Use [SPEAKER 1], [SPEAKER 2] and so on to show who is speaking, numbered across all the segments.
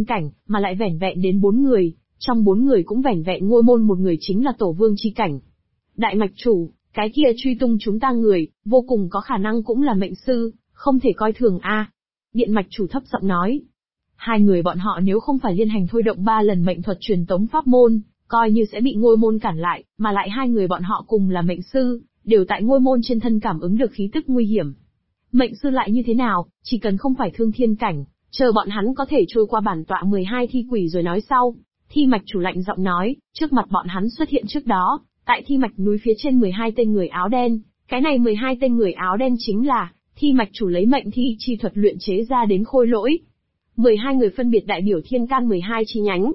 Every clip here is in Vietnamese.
[SPEAKER 1] cảnh, mà lại vẻn vẹn đến 4 người, trong 4 người cũng vẻn vẹn Ngôi Môn một người chính là Tổ Vương chi cảnh. Đại mạch chủ, cái kia truy tung chúng ta người, vô cùng có khả năng cũng là mệnh sư, không thể coi thường a. Điện mạch chủ thấp giọng nói. Hai người bọn họ nếu không phải liên hành thôi động 3 lần mệnh thuật truyền tống pháp môn, coi như sẽ bị Ngôi Môn cản lại, mà lại hai người bọn họ cùng là mệnh sư, đều tại Ngôi Môn trên thân cảm ứng được khí tức nguy hiểm. Mệnh sư lại như thế nào, chỉ cần không phải thương thiên cảnh, chờ bọn hắn có thể trôi qua bản tọa 12 thi quỷ rồi nói sau. Thi mạch chủ lạnh giọng nói, trước mặt bọn hắn xuất hiện trước đó, tại thi mạch núi phía trên 12 tên người áo đen, cái này 12 tên người áo đen chính là, thi mạch chủ lấy mệnh thi chi thuật luyện chế ra đến khôi lỗi. 12 người phân biệt đại biểu thiên can 12 chi nhánh.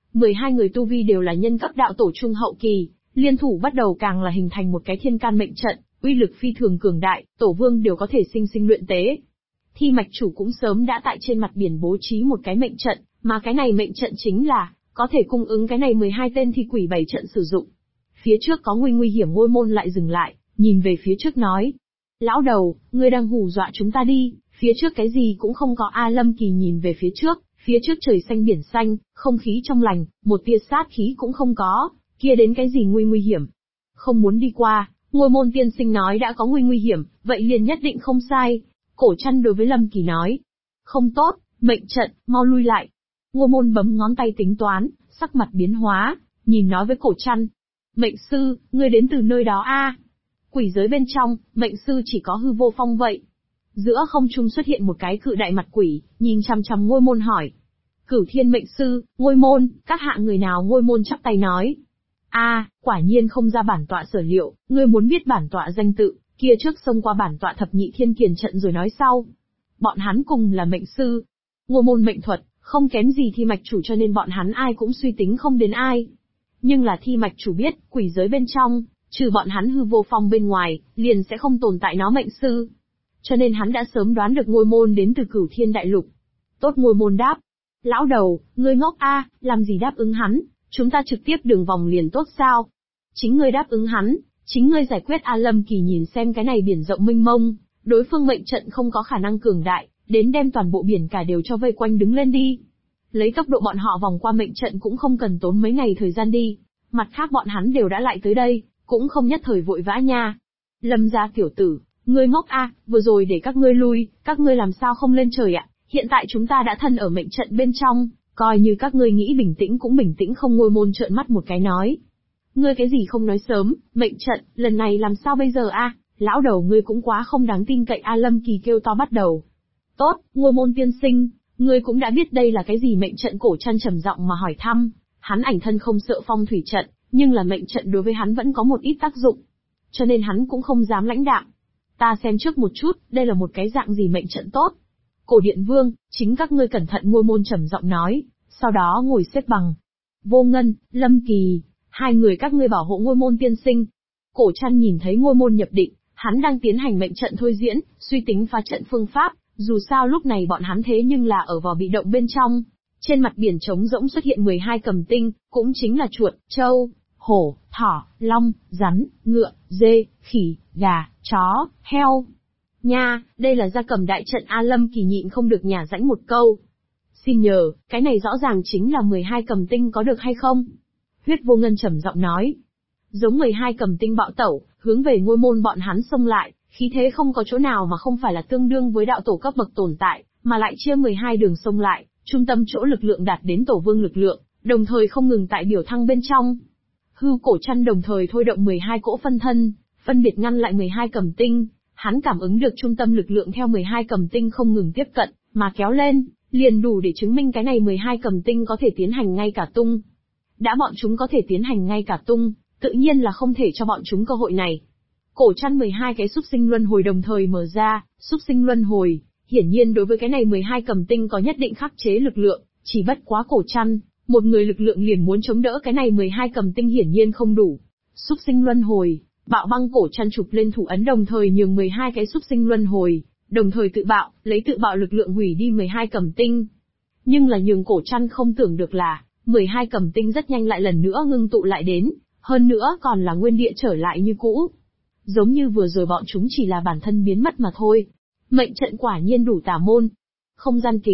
[SPEAKER 1] 12 người tu vi đều là nhân cấp đạo tổ trung hậu kỳ, liên thủ bắt đầu càng là hình thành một cái thiên can mệnh trận, uy lực phi thường cường đại, tổ vương đều có thể sinh luyện tế. Thi mạch chủ cũng sớm đã tại trên mặt biển bố trí một cái mệnh trận, mà cái này mệnh trận chính là, có thể cung ứng cái này 12 tên thi quỷ bày trận sử dụng. Phía trước có nguy hiểm Ngôi Môn lại dừng lại, nhìn về phía trước nói. Lão đầu, ngươi đang hù dọa chúng ta đi, phía trước cái gì cũng không có a. Lâm Kỳ nhìn về phía trước trời xanh biển xanh, không khí trong lành, một tia sát khí cũng không có, kia đến cái gì nguy hiểm. Không muốn đi qua, Ngôi Môn tiên sinh nói đã có nguy hiểm, vậy liền nhất định không sai. Cổ Trăn đối với Lâm Kỳ nói. Không tốt, mệnh trận, mau lui lại. Ngôi Môn bấm ngón tay tính toán, sắc mặt biến hóa, nhìn nói với Cổ Trăn. Mệnh sư, ngươi đến từ nơi đó a? Quỷ giới bên trong, mệnh sư chỉ có hư vô phong vậy. Giữa không trung xuất hiện một cái cự đại mặt quỷ, nhìn chằm chằm Ngôi Môn hỏi. Cửu Thiên mệnh sư, Ngôi Môn, các hạ người nào? Ngôi Môn chắp tay nói. Quả nhiên không ra bản tọa sở liệu, ngươi muốn biết bản tọa danh tự, kia trước xông qua bản tọa thập nhị thiên kiền trận rồi nói sau. Bọn hắn cùng là mệnh sư. Ngôi Môn mệnh thuật, không kém gì thi mạch chủ cho nên bọn hắn ai cũng suy tính không đến ai. Nhưng là thi mạch chủ biết, quỷ giới bên trong, trừ bọn hắn hư vô phong bên ngoài, liền sẽ không tồn tại nó mệnh sư. Cho nên hắn đã sớm đoán được Ngôi Môn đến từ Cửu Thiên đại lục. Tốt, Ngôi Môn đáp. Lão đầu, ngươi ngốc a, làm gì đáp ứng hắn, chúng ta trực tiếp đường vòng liền tốt sao? Chính ngươi đáp ứng hắn, chính ngươi giải quyết a. Lâm Kỳ nhìn xem cái này biển rộng mênh mông, đối phương mệnh trận không có khả năng cường đại, đến đem toàn bộ biển cả đều cho vây quanh đứng lên đi. Lấy tốc độ bọn họ vòng qua mệnh trận cũng không cần tốn mấy ngày thời gian đi, mặt khác bọn hắn đều đã lại tới đây, cũng không nhất thời vội vã nha. Lâm gia tiểu tử, ngươi ngốc a, vừa rồi để các ngươi lui, các ngươi làm sao không lên trời ạ? Hiện tại chúng ta đã thân ở mệnh trận bên trong, coi như các ngươi nghĩ bình tĩnh cũng bình tĩnh không. Ngôi Môn trợn mắt một cái nói. Ngươi cái gì không nói sớm, mệnh trận, lần này làm sao bây giờ a? Lão đầu ngươi cũng quá không đáng tin cậy a. Lâm Kỳ kêu to bắt đầu. Tốt, Ngôi Môn tiên sinh, ngươi cũng đã biết đây là cái gì mệnh trận. Cổ Trăn trầm giọng mà hỏi thăm, hắn ảnh thân không sợ phong thủy trận, nhưng là mệnh trận đối với hắn vẫn có một ít tác dụng. Cho nên hắn cũng không dám lãnh đạm. Ta xem trước một chút, đây là một cái dạng gì mệnh trận tốt. Cổ Điện Vương, chính các ngươi cẩn thận. Ngôi Môn trầm giọng nói, sau đó ngồi xếp bằng. Vô Ngân, Lâm Kỳ, hai người các ngươi bảo hộ Ngôi Môn tiên sinh. Cổ Trăn nhìn thấy Ngôi Môn nhập định, hắn đang tiến hành mệnh trận thôi diễn, suy tính phá trận phương pháp, dù sao lúc này bọn hắn thế nhưng là ở vào bị động bên trong. Trên mặt biển trống rỗng xuất hiện 12 cầm tinh, cũng chính là chuột, trâu, hổ, thỏ, long, rắn, ngựa, dê, khỉ, gà, chó, heo. Nha, đây là gia cầm đại trận a. Lâm Kỳ nhịn không được nhả rãnh một câu. Xin nhờ, cái này rõ ràng chính là 12 cầm tinh có được hay không? Huyết Vô Ngân trầm giọng nói. Giống 12 cầm tinh bạo tẩu, hướng về Ngôi Môn bọn hắn xông lại, khí thế không có chỗ nào mà không phải là tương đương với đạo tổ cấp bậc tồn tại, mà lại chia 12 đường xông lại, trung tâm chỗ lực lượng đạt đến tổ vương lực lượng, đồng thời không ngừng tại biểu thăng bên trong. Hư Cổ Trăn đồng thời thôi động 12 cỗ phân thân, phân biệt ngăn lại 12 cầm tinh, hắn cảm ứng được trung tâm lực lượng theo 12 cầm tinh không ngừng tiếp cận, mà kéo lên, liền đủ để chứng minh cái này 12 cầm tinh có thể tiến hành ngay cả tung. Đã bọn chúng có thể tiến hành ngay cả tung, tự nhiên là không thể cho bọn chúng cơ hội này. Cổ Trăn 12 cái xúc sinh luân hồi đồng thời mở ra, xúc sinh luân hồi, hiển nhiên đối với cái này 12 cầm tinh có nhất định khắc chế lực lượng, chỉ bất quá Cổ Trăn, một người lực lượng liền muốn chống đỡ cái này 12 cầm tinh hiển nhiên không đủ. Xúc sinh luân hồi, bạo băng. Cổ Trăn chụp lên thủ ấn đồng thời nhường 12 cái xúc sinh luân hồi, đồng thời tự bạo, lấy tự bạo lực lượng hủy đi 12 cầm tinh. Nhưng là nhường Cổ Trăn không tưởng được là, 12 cầm tinh rất nhanh lại lần nữa ngưng tụ lại đến, hơn nữa còn là nguyên địa trở lại như cũ. Giống như vừa rồi bọn chúng chỉ là bản thân biến mất mà thôi. Mệnh trận quả nhiên đủ tà môn. Không gian kính,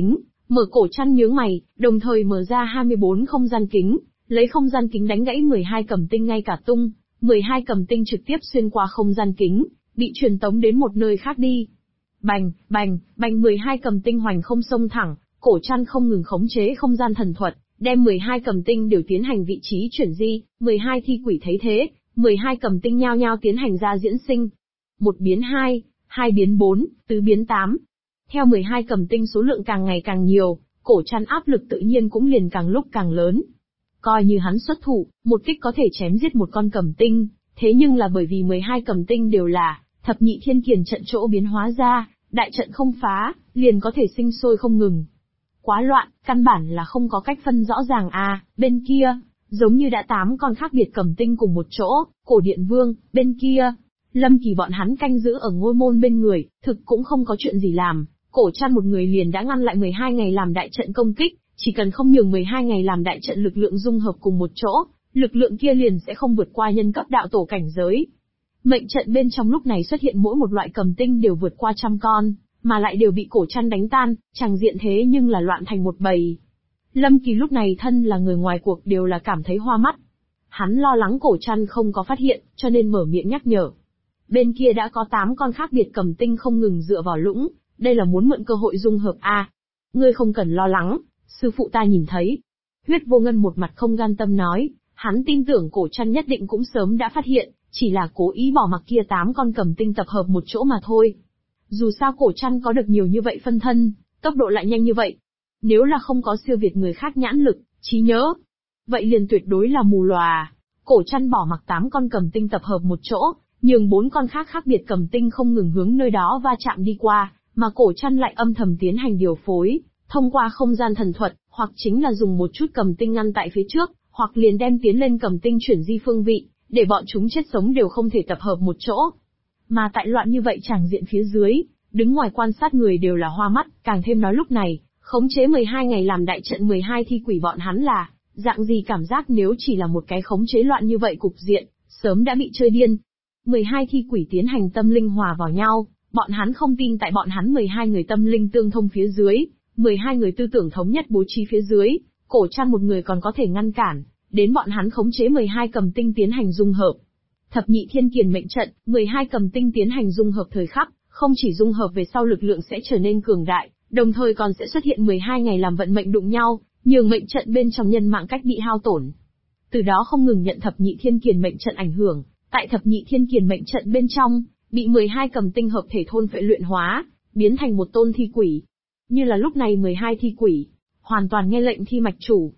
[SPEAKER 1] Mở Cổ Trăn nhướng mày, đồng thời mở ra 24 không gian kính, lấy không gian kính đánh gãy 12 cầm tinh ngay cả tung, 12 cầm tinh trực tiếp xuyên qua không gian kính, bị truyền tống đến một nơi khác đi. Bành, bành, bành 12 cầm tinh hoành không xông thẳng, Cổ Trăn không ngừng khống chế không gian thần thuật, đem 12 cầm tinh đều tiến hành vị trí chuyển di, 12 thi quỷ thấy thế, 12 cầm tinh nhao nhao tiến hành ra diễn sinh. 1 biến 2, 2 biến 4, tứ biến 8. Theo 12 cầm tinh số lượng càng ngày càng nhiều, Cổ Trăn áp lực tự nhiên cũng liền càng lúc càng lớn. Coi như hắn xuất thủ, một kích có thể chém giết một con cầm tinh, thế nhưng là bởi vì 12 cầm tinh đều là thập nhị thiên kiền trận chỗ biến hóa ra, đại trận không phá, liền có thể sinh sôi không ngừng. Quá loạn, căn bản là không có cách phân rõ ràng bên kia, giống như đã 8 con khác biệt cầm tinh cùng một chỗ, Cổ Điện Vương, bên kia, Lâm Kỳ bọn hắn canh giữ ở ngôi môn bên người, thực cũng không có chuyện gì làm, Cổ Trăn một người liền đã ngăn lại 12 ngày làm đại trận công kích, chỉ cần không nhường 12 ngày làm đại trận lực lượng dung hợp cùng một chỗ, lực lượng kia liền sẽ không vượt qua nhân cấp đạo tổ cảnh giới. Mệnh trận bên trong lúc này xuất hiện mỗi một loại cầm tinh đều vượt qua 100 con, mà lại đều bị Cổ Trăn đánh tan, chẳng diện thế nhưng là loạn thành một bầy. Lâm Kỳ lúc này thân là người ngoài cuộc đều là cảm thấy hoa mắt. Hắn lo lắng Cổ Trăn không có phát hiện, cho nên mở miệng nhắc nhở. Bên kia đã có 8 con khác biệt cầm tinh không ngừng dựa vào lũng, đây là muốn mượn cơ hội dung hợp Ngươi không cần lo lắng, sư phụ ta nhìn thấy. Huyết Vô Ngân một mặt không gan tâm nói, hắn tin tưởng Cổ Trăn nhất định cũng sớm đã phát hiện, chỉ là cố ý bỏ mặc kia 8 con cầm tinh tập hợp một chỗ mà thôi. Dù sao Cổ Trăn có được nhiều như vậy phân thân, tốc độ lại nhanh như vậy. Nếu là không có siêu việt người khác nhãn lực, trí nhớ, vậy liền tuyệt đối là mù lòa. Cổ Trăn bỏ mặc 8 con cầm tinh tập hợp một chỗ, nhường 4 con khác khác biệt cầm tinh không ngừng hướng nơi đó va chạm đi qua, mà Cổ Trăn lại âm thầm tiến hành điều phối, thông qua không gian thần thuật, hoặc chính là dùng một chút cầm tinh ngăn tại phía trước, hoặc liền đem tiến lên cầm tinh chuyển di phương vị, để bọn chúng chết sống đều không thể tập hợp một chỗ. Mà tại loạn như vậy chẳng diện phía dưới, đứng ngoài quan sát người đều là hoa mắt, càng thêm nói lúc này, khống chế 12 ngày làm đại trận 12 thi quỷ bọn hắn là, dạng gì cảm giác nếu chỉ là một cái khống chế loạn như vậy cục diện, sớm đã bị chơi điên. 12 thi quỷ tiến hành tâm linh hòa vào nhau, bọn hắn không tin tại bọn hắn 12 người tâm linh tương thông phía dưới, 12 người tư tưởng thống nhất bố trí phía dưới, Cổ Trăn một người còn có thể ngăn cản, đến bọn hắn khống chế 12 cầm tinh tiến hành dung hợp. Thập nhị thiên kiền mệnh trận, 12 cầm tinh tiến hành dung hợp thời khắc, không chỉ dung hợp về sau lực lượng sẽ trở nên cường đại, đồng thời còn sẽ xuất hiện 12 ngày làm vận mệnh đụng nhau, nhường mệnh trận bên trong nhân mạng cách bị hao tổn. Từ đó không ngừng nhận thập nhị thiên kiền mệnh trận ảnh hưởng, tại thập nhị thiên kiền mệnh trận bên trong, bị 12 cầm tinh hợp thể thôn phệ luyện hóa, biến thành một tôn thi quỷ. Như là lúc này 12 thi quỷ, hoàn toàn nghe lệnh thi mạch chủ.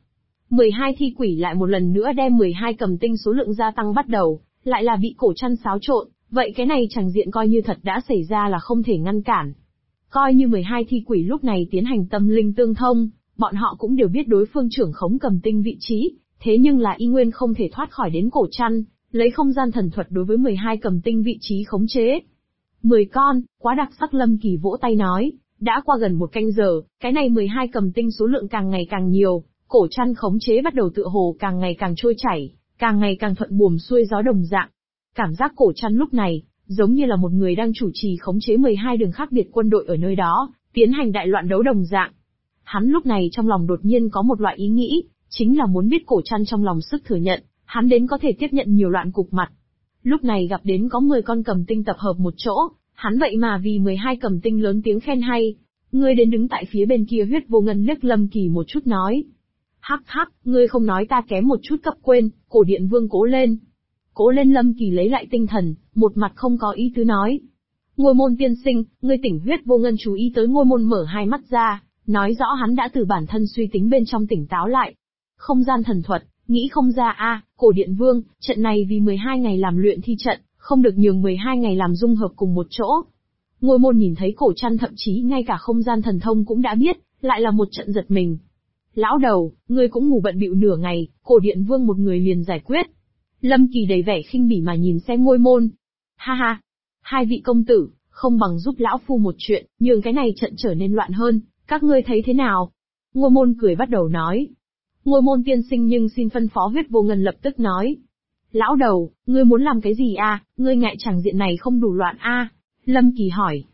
[SPEAKER 1] 12 thi quỷ lại một lần nữa đem 12 cầm tinh số lượng gia tăng bắt đầu, lại là bị Cổ Trăn xáo trộn, vậy cái này chẳng diện coi như thật đã xảy ra là không thể ngăn cản. Coi như 12 thi quỷ lúc này tiến hành tâm linh tương thông, bọn họ cũng đều biết đối phương trưởng khống cầm tinh vị trí, thế nhưng là y nguyên không thể thoát khỏi đến Cổ Trăn, lấy không gian thần thuật đối với 12 cầm tinh vị trí khống chế. 10 con, quá đặc sắc. Lâm Kỳ vỗ tay nói, đã qua gần 1 canh giờ, cái này 12 cầm tinh số lượng càng ngày càng nhiều, Cổ Trăn khống chế bắt đầu tựa hồ càng ngày càng trôi chảy, càng ngày càng thuận buồm xuôi gió đồng dạng. Cảm giác Cổ Trăn lúc này, giống như là một người đang chủ trì khống chế 12 đường khác biệt quân đội ở nơi đó, tiến hành đại loạn đấu đồng dạng. Hắn lúc này trong lòng đột nhiên có một loại ý nghĩ, chính là muốn biết Cổ Trăn trong lòng sức thừa nhận, hắn đến có thể tiếp nhận nhiều loạn cục mặt. Lúc này gặp đến có 10 con cầm tinh tập hợp một chỗ, hắn vậy mà vì 12 cầm tinh lớn tiếng khen hay. Ngươi đến đứng tại phía bên kia. Huyết Vô Ngân liếc Lâm Kỳ một chút nói. Hắc hắc, ngươi không nói ta kém một chút cấp quên, Cổ Điện Vương cố lên. Cố lên. Lâm Kỳ lấy lại tinh thần, một mặt không có ý tứ nói. Ngôi môn tiên sinh, ngươi tỉnh. Huyết Vô Ngân chú ý tới ngôi môn mở hai mắt ra, nói rõ hắn đã từ bản thân suy tính bên trong tỉnh táo lại. Không gian thần thuật, nghĩ không ra Cổ Điện Vương, trận này vì 12 ngày làm luyện thi trận, không được nhường 12 ngày làm dung hợp cùng một chỗ. Ngôi môn nhìn thấy Cổ Trăn thậm chí ngay cả không gian thần thông cũng đã biết, lại là một trận giật mình. Lão đầu, ngươi cũng ngủ bận bịu nửa ngày, Cổ Điện Vương một người liền giải quyết. Lâm Kỳ đầy vẻ khinh bỉ mà nhìn xem ngôi môn. Ha ha, hai vị công tử, không bằng giúp lão phu một chuyện, nhường cái này trận trở nên loạn hơn, các ngươi thấy thế nào? Ngôi môn cười bắt đầu nói. Ngôi môn tiên sinh nhưng xin phân phó. Huyết Vô Ngân lập tức nói. Lão đầu, ngươi muốn làm cái gì ngươi ngại chẳng diện này không đủ loạn Lâm Kỳ hỏi.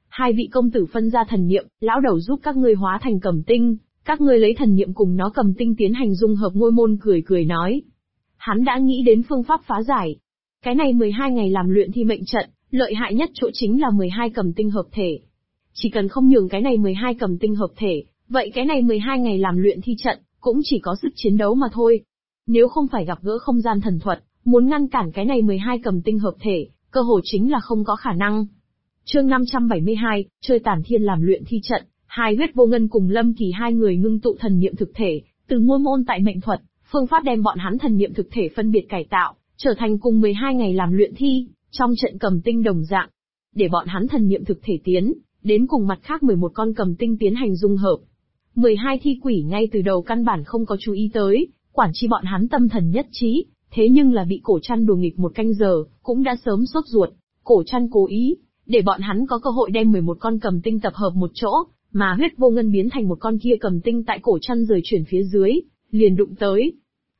[SPEAKER 1] Hai vị công tử phân ra thần niệm, lão đầu giúp các ngươi hóa thành cầm tinh, các ngươi lấy thần niệm cùng nó cầm tinh tiến hành dung hợp. Ngôi môn cười cười nói. Hắn đã nghĩ đến phương pháp phá giải. Cái này 12 ngày làm luyện thi mệnh trận, lợi hại nhất chỗ chính là 12 cầm tinh hợp thể. Chỉ cần không nhường cái này 12 cầm tinh hợp thể, vậy cái này 12 ngày làm luyện thi trận, cũng chỉ có sức chiến đấu mà thôi. Nếu không phải gặp gỡ không gian thần thuật, muốn ngăn cản cái này 12 cầm tinh hợp thể, cơ hội chính là không có khả năng. Chương 572, chơi tản thiên làm luyện thi trận, hai huyết vô ngân cùng Lâm Kỳ hai người ngưng tụ thần niệm thực thể, từ ngôi môn tại mệnh thuật, phương pháp đem bọn hắn thần niệm thực thể phân biệt cải tạo, trở thành cùng 12 ngày làm luyện thi, trong trận cầm tinh đồng dạng. Để bọn hắn thần niệm thực thể tiến, đến cùng mặt khác 11 con cầm tinh tiến hành dung hợp. 12 thi quỷ ngay từ đầu căn bản không có chú ý tới, quản chi bọn hắn tâm thần nhất trí, thế nhưng là bị cổ trăn đùa nghịch một canh giờ, cũng đã sớm sốt ruột. Cổ trăn cố ý, để bọn hắn có cơ hội đem 11 con cầm tinh tập hợp một chỗ, mà huyết vô ngân biến thành một con kia cầm tinh tại cổ trăn rời chuyển phía dưới, liền đụng tới.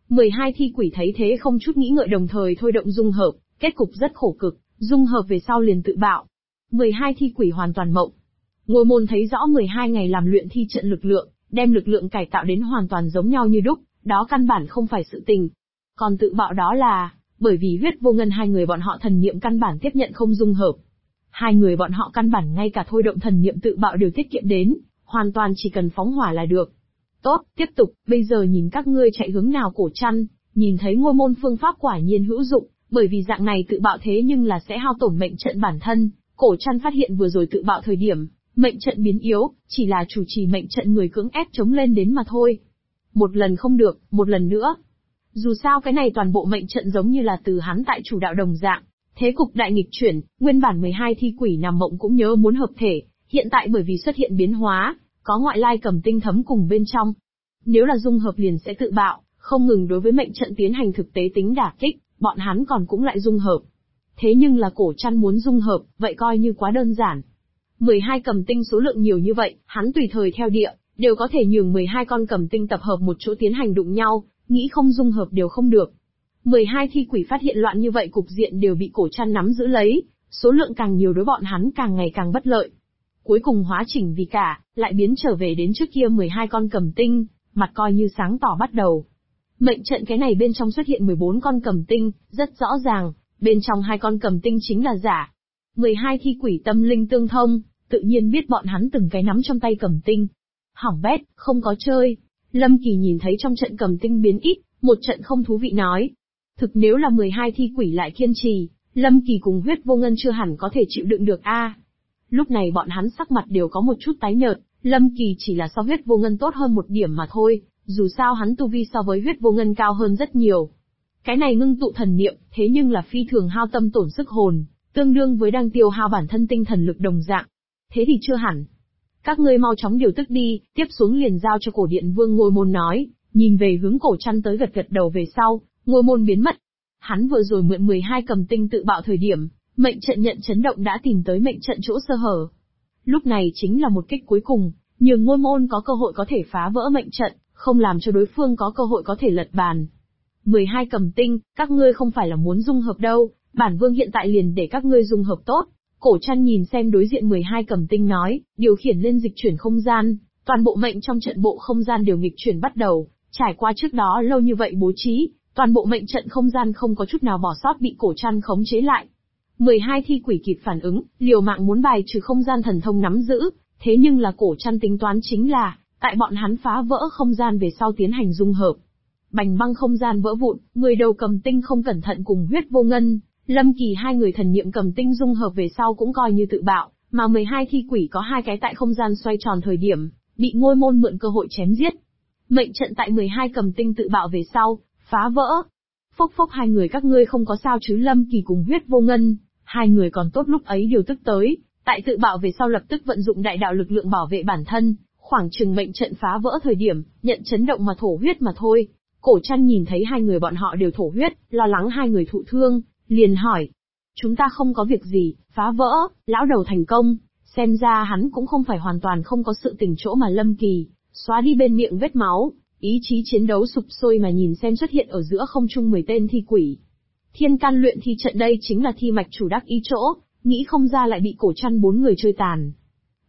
[SPEAKER 1] 12 thi quỷ thấy thế không chút nghĩ ngợi đồng thời thôi động dung hợp, kết cục rất khổ cực, dung hợp về sau liền tự bạo. 12 thi quỷ hoàn toàn mộng. Ngôi môn thấy rõ 12 ngày làm luyện thi trận lực lượng, đem lực lượng cải tạo đến hoàn toàn giống nhau như đúc, đó căn bản không phải sự tình. Còn tự bạo đó là, bởi vì huyết vô ngân hai người bọn họ thần niệm căn bản tiếp nhận không dung hợp. Hai người bọn họ căn bản ngay cả thôi động thần niệm tự bạo đều tiết kiệm đến, hoàn toàn chỉ cần phóng hỏa là được. Tốt, tiếp tục, bây giờ nhìn các ngươi chạy hướng nào. Cổ trăn, nhìn thấy ngôi môn phương pháp quả nhiên hữu dụng, bởi vì dạng này tự bạo thế nhưng là sẽ hao tổn mệnh trận bản thân. Cổ trăn phát hiện vừa rồi tự bạo thời điểm, mệnh trận biến yếu, chỉ là chủ trì mệnh trận người cưỡng ép chống lên đến mà thôi. Một lần không được, một lần nữa. Dù sao cái này toàn bộ mệnh trận giống như là từ hắn tại chủ đạo đồng dạng. Thế cục đại nghịch chuyển, nguyên bản 12 thi quỷ nằm mộng cũng nhớ muốn hợp thể, hiện tại bởi vì xuất hiện biến hóa, có ngoại lai cầm tinh thấm cùng bên trong. Nếu là dung hợp liền sẽ tự bạo, không ngừng đối với mệnh trận tiến hành thực tế tính đả kích, bọn hắn còn cũng lại dung hợp. Thế nhưng là cổ trăn muốn dung hợp, vậy coi như quá đơn giản. 12 cầm tinh số lượng nhiều như vậy, hắn tùy thời theo địa, đều có thể nhường 12 con cầm tinh tập hợp một chỗ tiến hành đụng nhau, nghĩ không dung hợp đều không được. 12 thi quỷ phát hiện loạn như vậy cục diện đều bị cổ trăn nắm giữ lấy, số lượng càng nhiều đối bọn hắn càng ngày càng bất lợi. Cuối cùng hóa chỉnh vì cả, lại biến trở về đến trước kia 12 con cầm tinh, mặt coi như sáng tỏ bắt đầu. Mệnh trận cái này bên trong xuất hiện 14 con cầm tinh, rất rõ ràng, bên trong 2 con cầm tinh chính là giả. 12 thi quỷ tâm linh tương thông, tự nhiên biết bọn hắn từng cái nắm trong tay cầm tinh. Hỏng bét, không có chơi. Lâm Kỳ nhìn thấy trong trận cầm tinh biến ít, một trận không thú vị nói. Thực nếu là 12 thi quỷ lại kiên trì, Lâm Kỳ cùng huyết vô ngân chưa hẳn có thể chịu đựng được a. Lúc này bọn hắn sắc mặt đều có một chút tái nhợt, Lâm Kỳ chỉ là so huyết vô ngân tốt hơn một điểm mà thôi, dù sao hắn tu vi so với huyết vô ngân cao hơn rất nhiều. Cái này ngưng tụ thần niệm, thế nhưng là phi thường hao tâm tổn sức hồn, tương đương với đang tiêu hao bản thân tinh thần lực đồng dạng. Thế thì chưa hẳn. Các ngươi mau chóng điều tức đi, tiếp xuống liền giao cho cổ điện vương. Ngôi môn nói, nhìn về hướng cổ trăn tới gật gật đầu về sau, ngôi môn biến mất. Hắn vừa rồi mượn 12 cầm tinh tự bạo thời điểm, mệnh trận nhận chấn động đã tìm tới mệnh trận chỗ sơ hở. Lúc này chính là một kích cuối cùng, nhường ngôi môn có cơ hội có thể phá vỡ mệnh trận, không làm cho đối phương có cơ hội có thể lật bàn. 12 cầm tinh, các ngươi không phải là muốn dung hợp đâu, bản vương hiện tại liền để các ngươi dung hợp tốt. Cổ trăn nhìn xem đối diện 12 cầm tinh nói, điều khiển lên dịch chuyển không gian, toàn bộ mệnh trong trận bộ không gian đều nghịch chuyển bắt đầu, trải qua trước đó lâu như vậy bố trí, toàn bộ mệnh trận không gian không có chút nào bỏ sót bị cổ trăn khống chế lại. 12 thi quỷ kịp phản ứng, liều mạng muốn bài trừ không gian thần thông nắm giữ, thế nhưng là cổ trăn tính toán chính là, tại bọn hắn phá vỡ không gian về sau tiến hành dung hợp. Bành băng không gian vỡ vụn, 10 đầu cầm tinh không cẩn thận cùng huyết vô ngân, Lâm Kỳ hai người thần niệm cầm tinh dung hợp về sau cũng coi như tự bạo, mà 12 thi quỷ có 2 cái tại không gian xoay tròn thời điểm, bị ngôi môn mượn cơ hội chém giết. Mệnh trận tại 12 cầm tinh tự bạo về sau, phá vỡ. Phốc phốc hai người các ngươi không có sao chứ? Lâm Kỳ cùng huyết vô ngân, hai người còn tốt lúc ấy điều tức tới, tại tự bạo về sau lập tức vận dụng đại đạo lực lượng bảo vệ bản thân, khoảng chừng mệnh trận phá vỡ thời điểm, nhận chấn động mà thổ huyết mà thôi. Cổ trăn nhìn thấy hai người bọn họ đều thổ huyết, lo lắng hai người thụ thương, liền hỏi. Chúng ta không có việc gì, phá vỡ, lão đầu thành công, xem ra hắn cũng không phải hoàn toàn không có sự tình chỗ mà. Lâm Kỳ, xóa đi bên miệng vết máu, ý chí chiến đấu sụp sôi mà nhìn xem xuất hiện ở giữa không trung 10 tên thi quỷ. Thiên can luyện thi trận đây chính là thi mạch chủ đắc ý chỗ, nghĩ không ra lại bị cổ trăn 4 người chơi tàn.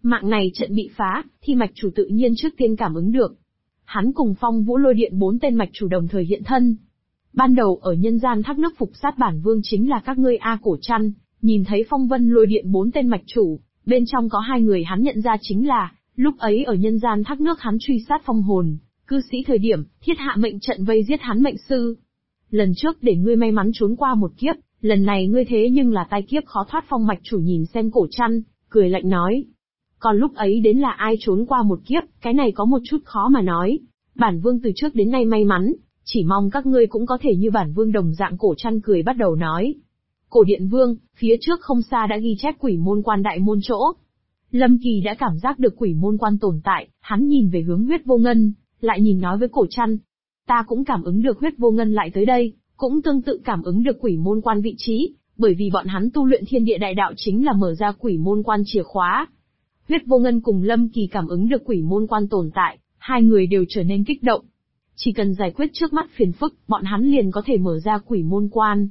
[SPEAKER 1] Mạng này trận bị phá, thi mạch chủ tự nhiên trước tiên cảm ứng được. Hắn cùng Phong Vũ Lôi Điện 4 tên mạch chủ đồng thời hiện thân. Ban đầu ở nhân gian thác nước phục sát bản vương chính là các ngươi A Cổ Trăn, nhìn thấy Phong Vân Lôi Điện 4 tên mạch chủ, bên trong có 2 người hắn nhận ra chính là, lúc ấy ở nhân gian thác nước hắn truy sát phong hồn, cư sĩ thời điểm, thiết hạ mệnh trận vây giết hắn mệnh sư. Lần trước để ngươi may mắn trốn qua một kiếp, lần này ngươi thế nhưng là tai kiếp khó thoát. Phong mạch chủ nhìn xem Cổ Trăn, cười lạnh nói. Còn lúc ấy đến là ai trốn qua một kiếp, cái này có một chút khó mà nói. Bản vương từ trước đến nay may mắn, chỉ mong các ngươi cũng có thể như bản vương đồng dạng. Cổ Trăn cười bắt đầu nói. Cổ Điện Vương, phía trước không xa đã ghi chép quỷ môn quan đại môn chỗ. Lâm Kỳ đã cảm giác được quỷ môn quan tồn tại, hắn nhìn về hướng Huyết Vô Ngân, lại nhìn nói với Cổ Trăn. Ta cũng cảm ứng được Huyết Vô Ngân lại tới đây, cũng tương tự cảm ứng được quỷ môn quan vị trí, bởi vì bọn hắn tu luyện thiên địa đại đạo chính là mở ra quỷ môn quan chìa khóa. Huyết Vô Ngân cùng Lâm Kỳ cảm ứng được quỷ môn quan tồn tại, hai người đều trở nên kích động. Chỉ cần giải quyết trước mắt phiền phức, bọn hắn liền có thể mở ra quỷ môn quan.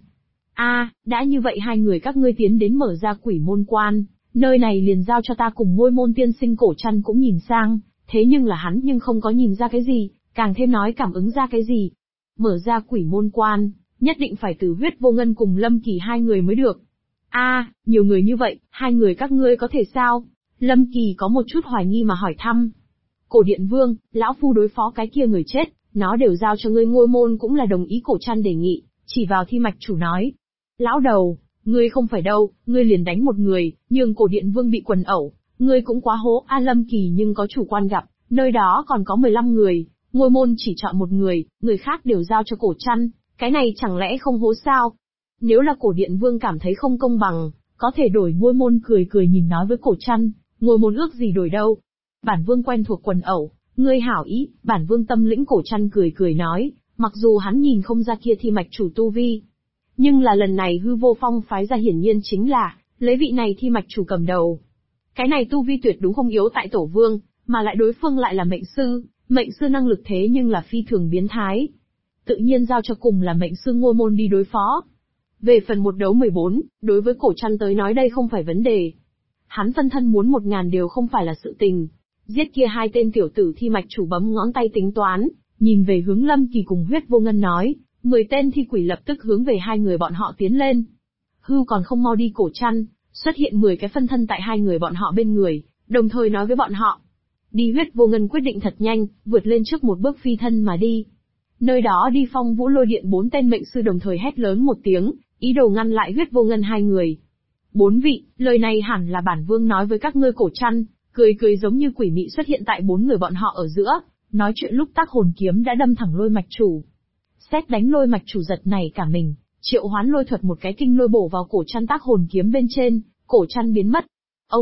[SPEAKER 1] Đã như vậy hai người các ngươi tiến đến mở ra quỷ môn quan, nơi này liền giao cho ta cùng Ngôi Môn tiên sinh. Cổ Trăn cũng nhìn sang, thế nhưng là hắn nhưng không có nhìn ra cái gì, càng thêm nói cảm ứng ra cái gì. Mở ra quỷ môn quan, nhất định phải từ Huyết Vô Ngân cùng Lâm Kỳ hai người mới được. Nhiều người như vậy, hai người các ngươi có thể sao? Lâm Kỳ có một chút hoài nghi mà hỏi thăm. Cổ Điện Vương, lão phu đối phó cái kia người chết, nó đều giao cho ngươi. Ngôi Môn cũng là đồng ý Cổ Trăn đề nghị, chỉ vào thi mạch chủ nói. Lão đầu, ngươi không phải đâu, ngươi liền đánh một người, nhưng Cổ Điện Vương bị quần ẩu, ngươi cũng quá hố. Lâm Kỳ nhưng có chủ quan gặp, nơi đó còn có 15 người, Ngôi Môn chỉ chọn một người khác đều giao cho Cổ Trăn, cái này chẳng lẽ không hố sao? Nếu là Cổ Điện Vương cảm thấy không công bằng, có thể đổi. Ngôi Môn cười cười nhìn nói với Cổ Trăn, Ngôi Môn ước gì đổi đâu. Bản vương quen thuộc quần ẩu, ngươi hảo ý, bản vương tâm lĩnh. Cổ Trăn cười cười nói, mặc dù hắn nhìn không ra kia thi mạch chủ tu vi, nhưng là lần này Hư Vô Phong phái ra hiển nhiên chính là lấy vị này thi mạch chủ cầm đầu. Cái này tu vi tuyệt đúng không yếu tại Tổ Vương, mà lại đối phương lại là mệnh sư năng lực thế nhưng là phi thường biến thái. Tự nhiên giao cho cùng là mệnh sư Ngôi Môn đi đối phó. Về phần một đấu 14, đối với Cổ Trăn tới nói đây không phải vấn đề. Hắn phân thân muốn 1000 đều không phải là sự tình. Giết kia hai tên tiểu tử. Thi mạch chủ bấm ngón tay tính toán, nhìn về hướng Lâm Kỳ cùng Huyết Vô Ngân nói, 10 tên thi quỷ lập tức hướng về hai người bọn họ tiến lên. Hưu còn không mau đi. Cổ Trăn xuất hiện 10 cái phân thân tại hai người bọn họ bên người, đồng thời nói với bọn họ. Đi. Huyết Vô Ngân quyết định thật nhanh, vượt lên trước một bước phi thân mà đi. Nơi đó đi. Phong Vũ Lôi Điện 4 tên mệnh sư đồng thời hét lớn một tiếng, ý đồ ngăn lại Huyết Vô Ngân hai người. 4 vị, lời này hẳn là bản vương nói với các ngươi. Cổ Trăn cười cười giống như quỷ mị xuất hiện tại 4 người bọn họ ở giữa, nói chuyện lúc tác hồn kiếm đã đâm thẳng Lôi mạch chủ. Xét đánh. Lôi mạch chủ giật nảy cả mình, triệu hoán lôi thuật một cái kinh lôi bổ vào Cổ Trăn tác hồn kiếm bên trên, Cổ Trăn biến mất.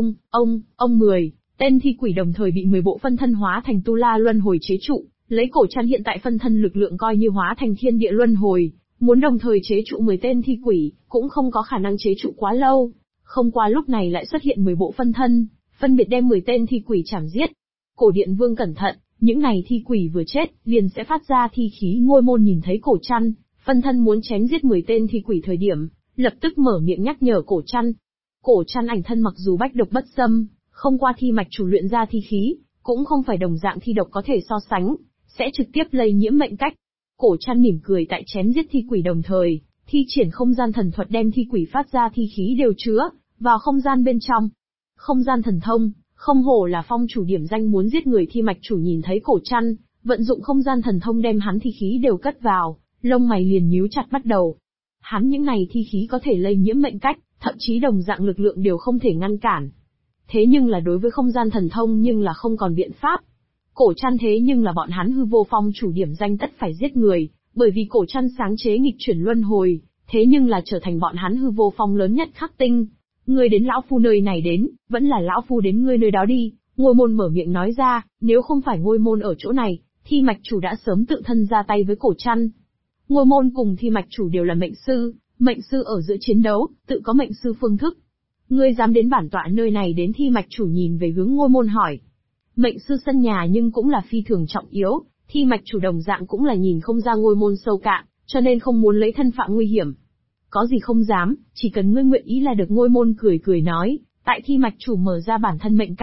[SPEAKER 1] Ông 10 tên thi quỷ đồng thời bị 10 bộ phân thân hóa thành tu la luân hồi chế trụ, lấy Cổ Trăn hiện tại phân thân lực lượng coi như hóa thành thiên địa luân hồi, muốn đồng thời chế trụ 10 tên thi quỷ, cũng không có khả năng chế trụ quá lâu. Không qua lúc này lại xuất hiện 10 bộ phân thân, phân biệt đem 10 tên thi quỷ chảm giết. Cổ Điện Vương cẩn thận, những này thi quỷ vừa chết, liền sẽ phát ra thi khí. Ngôi Môn nhìn thấy Cổ Trăn, phân thân muốn chém giết 10 tên thi quỷ thời điểm, lập tức mở miệng nhắc nhở Cổ Trăn. Cổ Trăn ảnh thân mặc dù bách độc bất xâm, không qua thi mạch chủ luyện ra thi khí, cũng không phải đồng dạng thi độc có thể so sánh, sẽ trực tiếp lây nhiễm mệnh cách. Cổ Trăn mỉm cười tại chém giết thi quỷ đồng thời, thi triển không gian thần thuật đem thi quỷ phát ra thi khí đều chứa vào không gian bên trong. Không gian thần thông, không hổ là phong chủ điểm danh muốn giết người. Thi mạch chủ nhìn thấy Cổ Trăn vận dụng không gian thần thông đem hắn thi khí đều cất vào, lông mày liền nhíu chặt bắt đầu. Hắn những này thi khí có thể lây nhiễm mệnh cách, thậm chí đồng dạng lực lượng đều không thể ngăn cản. Thế nhưng là đối với không gian thần thông nhưng là không còn biện pháp. Cổ Trăn thế nhưng là bọn hắn Hư Vô Phong chủ điểm danh tất phải giết người, bởi vì Cổ Trăn sáng chế nghịch chuyển luân hồi, thế nhưng là trở thành bọn hắn Hư Vô Phong lớn nhất khắc tinh. Ngươi đến lão phu nơi này đến, vẫn là lão phu đến ngươi nơi đó đi. Ngôi Môn mở miệng nói ra, nếu không phải Ngôi Môn ở chỗ này, Thi mạch chủ đã sớm tự thân ra tay với Cổ Trăn. Ngôi Môn cùng Thi mạch chủ đều là mệnh sư ở giữa chiến đấu, tự có mệnh sư phương thức. Ngươi dám đến bản tọa nơi này đến? Thi mạch chủ nhìn về hướng Ngôi Môn hỏi. Mệnh sư sân nhà nhưng cũng là phi thường trọng yếu, Thi mạch chủ đồng dạng cũng là nhìn không ra Ngôi Môn sâu cạn, cho nên không muốn lấy thân phạm nguy hiểm. Có gì không dám, chỉ cần ngươi nguyện ý là được. Ngôi Môn cười cười nói, tại Thi mạch chủ mở ra bản thân mệnh cảnh,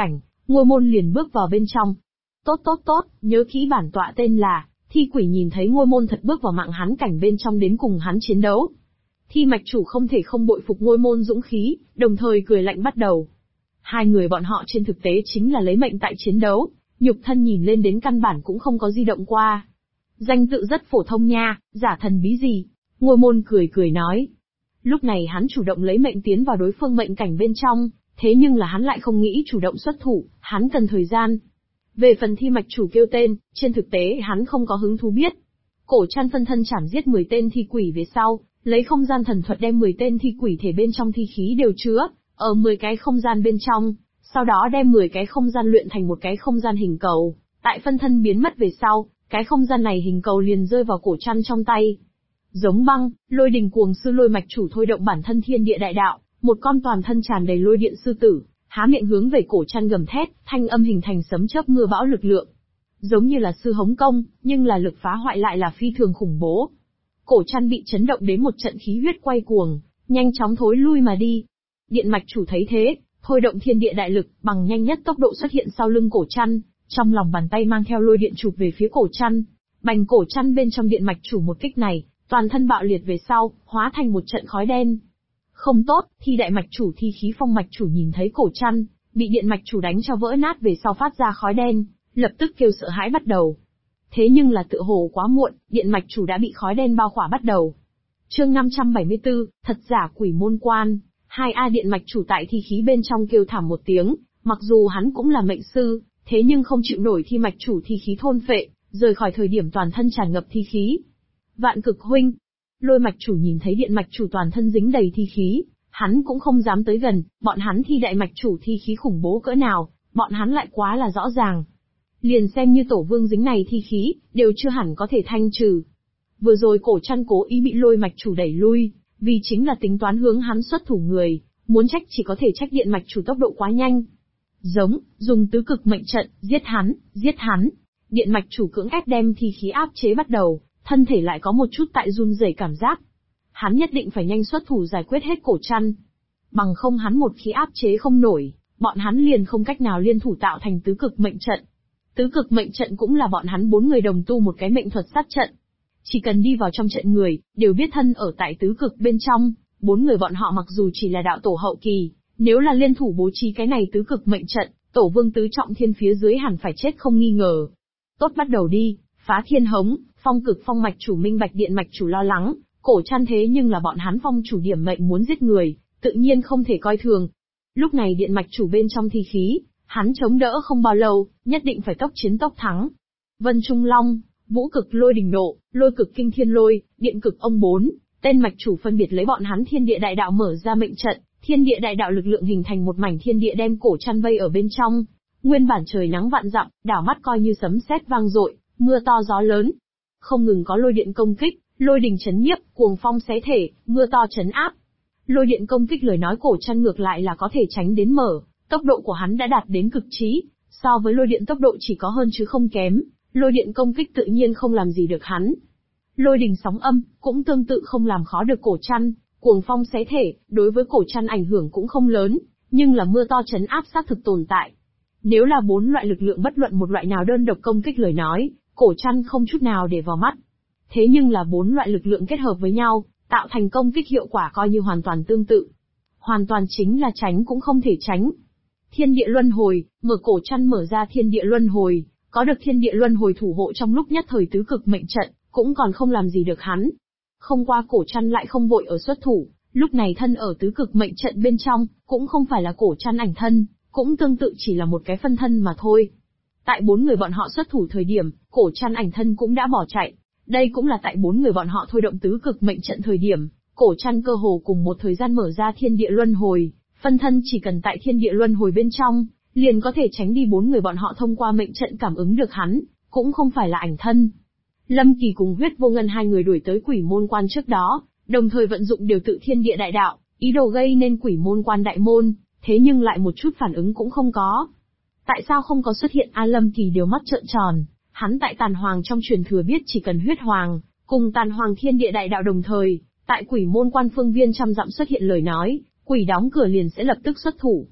[SPEAKER 1] Ngôi môn liền bước vào bên trong. Tốt tốt tốt, nhớ kỹ bản tọa tên là, Thi Quỷ nhìn thấy ngôi môn thật bước vào mạng hắn cảnh bên trong đến cùng hắn chiến đấu. Thi mạch chủ không thể không bội phục ngôi môn dũng khí, đồng thời cười lạnh bắt đầu. Hai người bọn họ trên thực tế chính là lấy mệnh tại chiến đấu, nhục thân nhìn lên đến căn bản cũng không có di động qua. Danh tự rất phổ thông nha, giả thần bí gì? Ngôi môn cười cười nói. Lúc này hắn chủ động lấy mệnh tiến vào đối phương mệnh cảnh bên trong, thế nhưng là hắn lại không nghĩ chủ động xuất thủ, hắn cần thời gian. Về phần thi mạch chủ kêu tên, trên thực tế hắn không có hứng thú biết. Cổ Trăn phân thân chảm giết 10 tên thi quỷ về sau, lấy không gian thần thuật đem 10 tên thi quỷ thể bên trong thi khí đều chứa, ở 10 cái không gian bên trong, sau đó đem 10 cái không gian luyện thành một cái không gian hình cầu, tại phân thân biến mất về sau, cái không gian này hình cầu liền rơi vào Cổ Trăn trong tay. Giống băng, lôi đình cuồng sư lôi mạch chủ thôi động bản thân thiên địa đại đạo, một con toàn thân tràn đầy lôi điện sư tử, há miệng hướng về Cổ Trăn gầm thét, thanh âm hình thành sấm chớp mưa bão lực lượng. Giống như là sư hống công, nhưng là lực phá hoại lại là phi thường khủng bố. Cổ Trăn bị chấn động đến một trận khí huyết quay cuồng, nhanh chóng thối lui mà đi. Điện mạch chủ thấy thế, thôi động thiên địa đại lực, bằng nhanh nhất tốc độ xuất hiện sau lưng Cổ Trăn, trong lòng bàn tay mang theo lôi điện chụp về phía Cổ Trăn. Bành Cổ Trăn bên trong điện mạch chủ một kích này, toàn thân bạo liệt về sau, hóa thành một trận khói đen. Không tốt, Thi đại mạch chủ Thi khí phong mạch chủ nhìn thấy Cổ Trăn bị điện mạch chủ đánh cho vỡ nát về sau phát ra khói đen, lập tức kêu sợ hãi bắt đầu. Thế nhưng là tựa hồ quá muộn, điện mạch chủ đã bị khói đen bao khỏa bắt đầu. Chương 574, thật giả quỷ môn quan. 2A điện mạch chủ tại thi khí bên trong kêu thảm một tiếng, mặc dù hắn cũng là mệnh sư, thế nhưng không chịu nổi thi mạch chủ thi khí thôn phệ, rời khỏi thời điểm toàn thân tràn ngập thi khí. Vạn Cực huynh, lôi mạch chủ nhìn thấy điện mạch chủ toàn thân dính đầy thi khí, hắn cũng không dám tới gần, bọn hắn thi đại mạch chủ thi khí khủng bố cỡ nào, bọn hắn lại quá là rõ ràng. Liền xem như tổ vương dính này thi khí, đều chưa hẳn có thể thanh trừ. Vừa rồi Cổ Trăn cố ý bị lôi mạch chủ đẩy lui, vì chính là tính toán hướng hắn xuất thủ người, muốn trách chỉ có thể trách điện mạch chủ tốc độ quá nhanh. Dùng tứ cực mệnh trận, giết hắn. Điện mạch chủ cưỡng ép đem thi khí áp chế bắt đầu, thân thể lại có một chút tại run rẩy cảm giác. Hắn nhất định phải nhanh xuất thủ giải quyết hết Cổ Trăn. Bằng không hắn một khi áp chế không nổi, bọn hắn liền không cách nào liên thủ tạo thành tứ cực mệnh trận. Tứ cực mệnh trận cũng là bọn hắn 4 người đồng tu một cái mệnh thuật sát trận. Chỉ cần đi vào trong trận người, đều biết thân ở tại tứ cực bên trong, 4 người bọn họ mặc dù chỉ là đạo tổ hậu kỳ, nếu là liên thủ bố trí cái này tứ cực mệnh trận, tổ vương tứ trọng thiên phía dưới hẳn phải chết không nghi ngờ. Tốt bắt đầu đi, phá thiên hống, phong cực phong mạch chủ minh bạch điện mạch chủ lo lắng, Cổ Trăn thế nhưng là bọn hắn phong chủ điểm mệnh muốn giết người, tự nhiên không thể coi thường. Lúc này điện mạch chủ bên trong thi khí, hắn chống đỡ không bao lâu, nhất định phải tốc chiến tốc thắng. Vân Trung Long, vũ cực lôi đình nộ, lôi cực kinh thiên lôi, điện cực ông 4, tên mạch chủ phân biệt lấy bọn hắn thiên địa đại đạo mở ra mệnh trận, thiên địa đại đạo lực lượng hình thành một mảnh thiên địa đem Cổ Trăn vây ở bên trong. Nguyên bản trời nắng vạn dặm, đảo mắt coi như sấm sét vang dội, mưa to gió lớn. Không ngừng có lôi điện công kích, lôi đình chấn nhiếp, cuồng phong xé thể, mưa to chấn áp. Lôi điện công kích lời nói Cổ Trăn ngược lại là có thể tránh đến mở, tốc độ của hắn đã đạt đến cực trí, so với lôi điện tốc độ chỉ có hơn chứ không kém, lôi điện công kích tự nhiên không làm gì được hắn. Lôi đình sóng âm, cũng tương tự không làm khó được Cổ Trăn, cuồng phong xé thể, đối với Cổ Trăn ảnh hưởng cũng không lớn, nhưng là mưa to chấn áp xác thực tồn tại. Nếu là 4 loại lực lượng bất luận một loại nào đơn độc công kích lời nói, Cổ Trăn không chút nào để vào mắt. Thế nhưng là 4 loại lực lượng kết hợp với nhau, tạo thành công kích hiệu quả coi như hoàn toàn tương tự. Hoàn toàn chính là tránh cũng không thể tránh. Thiên địa luân hồi, Cổ Trăn mở ra thiên địa luân hồi, có được thiên địa luân hồi thủ hộ trong lúc nhất thời tứ cực mệnh trận, cũng còn không làm gì được hắn. Không qua Cổ Trăn lại không vội ở xuất thủ, lúc này thân ở tứ cực mệnh trận bên trong, cũng không phải là Cổ Trăn ảnh thân, cũng tương tự chỉ là một cái phân thân mà thôi. Tại 4 người bọn họ xuất thủ thời điểm, Cổ Trăn ảnh thân cũng đã bỏ chạy. Đây cũng là tại 4 người bọn họ thôi động tứ cực mệnh trận thời điểm, Cổ Trăn cơ hồ cùng một thời gian mở ra thiên địa luân hồi, phân thân chỉ cần tại thiên địa luân hồi bên trong, liền có thể tránh đi 4 người bọn họ thông qua mệnh trận cảm ứng được hắn, cũng không phải là ảnh thân. Lâm Kỳ cùng Huyết Vô Ngân hai người đuổi tới quỷ môn quan trước đó, đồng thời vận dụng điều tự thiên địa đại đạo, ý đồ gây nên quỷ môn quan đại môn, thế nhưng lại một chút phản ứng cũng không có. Tại sao không có xuất hiện? Lâm Kỳ đều mắt trợn tròn, hắn tại Tàn Hoàng trong truyền thừa biết chỉ cần Huyết Hoàng, cùng Tàn Hoàng thiên địa đại đạo đồng thời, tại quỷ môn quan phương viên trăm dặm xuất hiện lời nói, quỷ đóng cửa liền sẽ lập tức xuất thủ.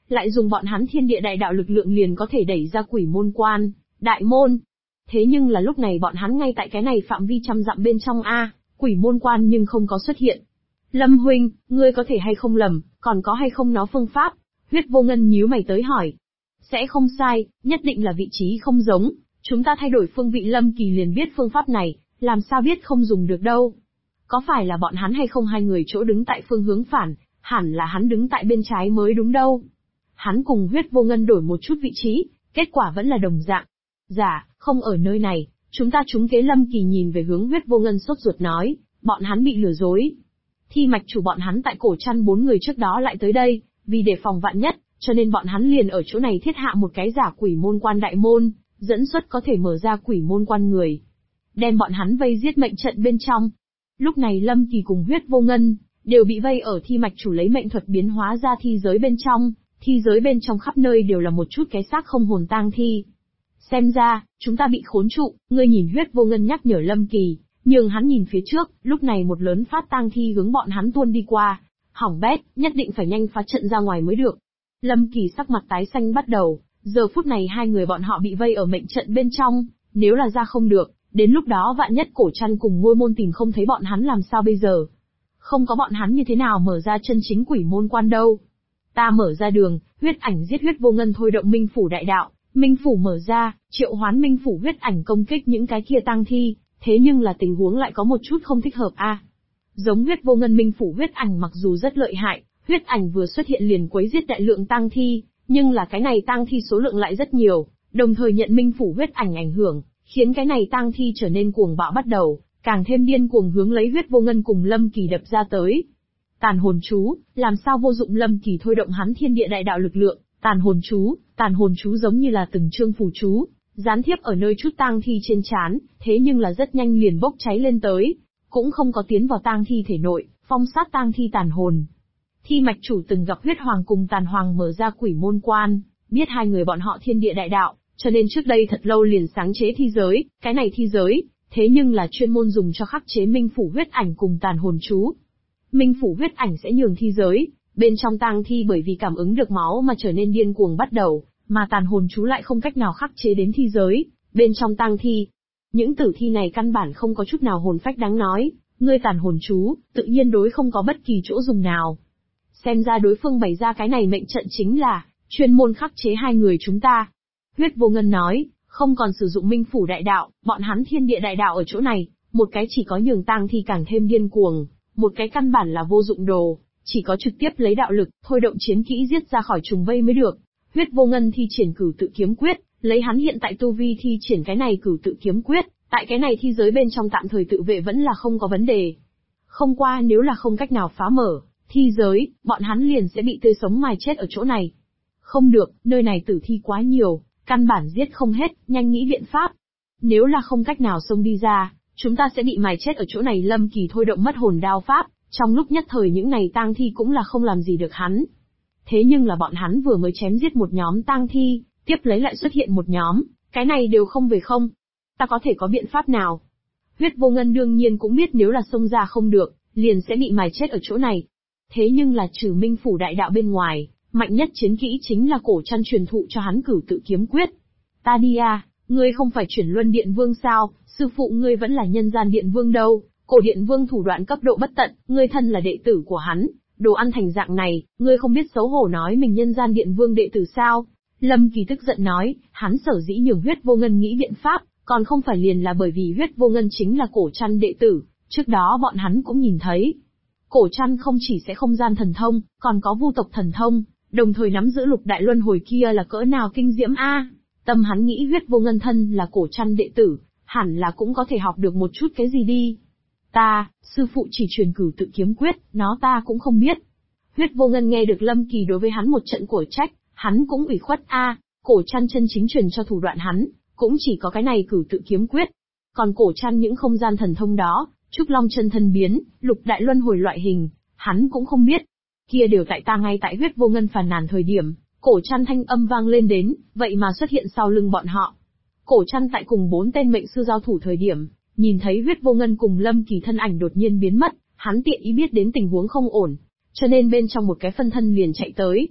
[SPEAKER 1] lại dùng bọn hắn thiên địa đại đạo lực lượng liền có thể đẩy ra quỷ môn quan, đại môn. Thế nhưng là lúc này bọn hắn ngay tại cái này phạm vi trăm dặm bên trong quỷ môn quan nhưng không có xuất hiện. Lâm huynh, ngươi có thể hay không lầm, còn có hay không nó phương pháp? Huyết Vô Ngân nhíu mày tới hỏi. Sẽ không sai, nhất định là vị trí không giống, chúng ta thay đổi phương vị Lâm Kỳ liền biết phương pháp này, làm sao biết không dùng được đâu. Có phải là bọn hắn hay không hai người chỗ đứng tại phương hướng phản, hẳn là hắn đứng tại bên trái mới đúng đâu. Hắn cùng Huyết Vô Ngân đổi một chút vị trí, kết quả vẫn là đồng dạng. Dạ, không ở nơi này, chúng ta trúng kế. Lâm Kỳ nhìn về hướng Huyết Vô Ngân sốt ruột nói, bọn hắn bị lừa dối. Thi mạch chủ bọn hắn tại Cổ Trăn 4 người trước đó lại tới đây, vì đề phòng vạn nhất, cho nên bọn hắn liền ở chỗ này thiết hạ một cái giả quỷ môn quan đại môn, dẫn xuất có thể mở ra quỷ môn quan người. Đem bọn hắn vây giết mệnh trận bên trong. Lúc này Lâm Kỳ cùng Huyết Vô Ngân, đều bị vây ở thi mạch chủ lấy mệnh thuật biến hóa ra thi giới bên trong, thi giới bên trong khắp nơi đều là một chút cái xác không hồn tang thi. Xem ra, chúng ta bị khốn trụ, ngươi nhìn. Huyết Vô Ngân nhắc nhở Lâm Kỳ, nhưng hắn nhìn phía trước, lúc này một lớn phát tang thi hướng bọn hắn tuôn đi qua. Hỏng bét, nhất định phải nhanh phá trận ra ngoài mới được. Lâm Kỳ sắc mặt tái xanh bắt đầu, giờ phút này hai người bọn họ bị vây ở mệnh trận bên trong, nếu là ra không được, đến lúc đó vạn nhất Cổ Trăn cùng Ngôi Môn tìm không thấy bọn hắn làm sao bây giờ? Không có bọn hắn như thế nào mở ra chân chính quỷ môn quan đâu. Ta mở ra đường, huyết ảnh giết Huyết Vô Ngân thôi động Minh Phủ đại đạo, Minh Phủ mở ra, triệu hoán Minh Phủ huyết ảnh công kích những cái kia tang thi, thế nhưng là tình huống lại có một chút không thích hợp Giống Huyết Vô Ngân Minh Phủ huyết ảnh mặc dù rất lợi hại, huyết ảnh vừa xuất hiện liền quấy giết đại lượng tang thi, nhưng là cái này tang thi số lượng lại rất nhiều, đồng thời nhận Minh Phủ huyết ảnh ảnh hưởng, khiến cái này tang thi trở nên cuồng bạo bắt đầu, càng thêm điên cuồng hướng lấy Huyết Vô Ngân cùng Lâm Kỳ đập ra tới. Tàn hồn chú, làm sao vô dụng? Lâm Kỳ thôi động hắn thiên địa đại đạo lực lượng, tàn hồn chú giống như là từng chương phù chú, gián tiếp ở nơi chút tang thi trên trán, thế nhưng là rất nhanh liền bốc cháy lên tới, cũng không có tiến vào tang thi thể nội, phong sát tang thi tàn hồn. Thi mạch chủ từng gặp Huyết Hoàng cùng Tàn Hoàng mở ra quỷ môn quan, biết hai người bọn họ thiên địa đại đạo, cho nên trước đây thật lâu liền sáng chế thi giới, cái này thi giới, thế nhưng là chuyên môn dùng cho khắc chế Minh Phủ huyết ảnh cùng tàn hồn chú. Minh Phủ huyết ảnh sẽ nhường thi giới, bên trong tang thi bởi vì cảm ứng được máu mà trở nên điên cuồng bắt đầu, mà tàn hồn chú lại không cách nào khắc chế đến thi giới, bên trong tang thi. Những tử thi này căn bản không có chút nào hồn phách đáng nói, ngươi tàn hồn chú, tự nhiên đối không có bất kỳ chỗ dùng nào. Xem ra đối phương bày ra cái này mệnh trận chính là, chuyên môn khắc chế hai người chúng ta. Huyết Vô Ngân nói, không còn sử dụng Minh Phủ đại đạo, bọn hắn thiên địa đại đạo ở chỗ này, một cái chỉ có nhường tang thi càng thêm điên cuồng, một cái căn bản là vô dụng đồ, chỉ có trực tiếp lấy đạo lực, thôi động chiến kỹ giết ra khỏi trùng vây mới được. Huyết Vô Ngân thi triển Cửu Tự Kiếm Quyết, lấy hắn hiện tại tu vi thi triển cái này Cửu Tự Kiếm Quyết, tại cái này thi giới bên trong tạm thời tự vệ vẫn là không có vấn đề. Không qua nếu là không cách nào phá mở thi giới, bọn hắn liền sẽ bị tươi sống mài chết ở chỗ này. Không được, nơi này tử thi quá nhiều, căn bản giết không hết, nhanh nghĩ biện pháp. Nếu là không cách nào xông đi ra, chúng ta sẽ bị mài chết ở chỗ này. Lâm Kỳ thôi động mất hồn đao pháp, trong lúc nhất thời những này tang thi cũng là không làm gì được hắn. Thế nhưng là bọn hắn vừa mới chém giết một nhóm tang thi, tiếp lấy lại xuất hiện một nhóm, cái này đều không về không. Ta có thể có biện pháp nào? Huyết Vô Ngân đương nhiên cũng biết nếu là xông ra không được, liền sẽ bị mài chết ở chỗ này. Thế nhưng là trừ Minh Phủ đại đạo bên ngoài, mạnh nhất chiến kỹ chính là Cổ Trăn truyền thụ cho hắn Cửu Tự Kiếm Quyết. Ta đi ngươi không phải chuyển luân điện vương sao, sư phụ ngươi vẫn là nhân gian điện vương đâu, cổ điện vương thủ đoạn cấp độ bất tận, ngươi thân là đệ tử của hắn, đồ ăn thành dạng này, ngươi không biết xấu hổ nói mình nhân gian điện vương đệ tử sao? Lâm Kỳ tức giận nói, hắn sở dĩ nhường Huyết Vô Ngân nghĩ biện pháp, còn không phải liền là bởi vì Huyết Vô Ngân chính là Cổ Trăn đệ tử, trước đó bọn hắn cũng nhìn thấy. Cổ Trăn không chỉ sẽ không gian thần thông, còn có vu tộc thần thông, đồng thời nắm giữ lục đại luân hồi kia là cỡ nào kinh diễm Tâm hắn nghĩ Huyết Vô Ngân thân là Cổ Trăn đệ tử, hẳn là cũng có thể học được một chút cái gì đi. Sư phụ chỉ truyền Cửu Tự Kiếm Quyết, nó ta cũng không biết. Huyết Vô Ngân nghe được Lâm Kỳ đối với hắn một trận cổ trách, hắn cũng ủy khuất Cổ Trăn chân chính truyền cho thủ đoạn hắn, cũng chỉ có cái này Cửu Tự Kiếm Quyết. Còn Cổ Trăn những không gian thần thông đó, Trúc Long chân thân biến, lục đại luân hồi loại hình, hắn cũng không biết. Kia đều tại ta. Ngay tại Huyết Vô Ngân phàn nàn thời điểm, Cổ Trăn thanh âm vang lên đến, vậy mà xuất hiện sau lưng bọn họ. Cổ Trăn tại cùng 4 tên mệnh sư giao thủ thời điểm, nhìn thấy Huyết Vô Ngân cùng Lâm Kỳ thân ảnh đột nhiên biến mất, hắn tiện ý biết đến tình huống không ổn, cho nên bên trong một cái phân thân liền chạy tới.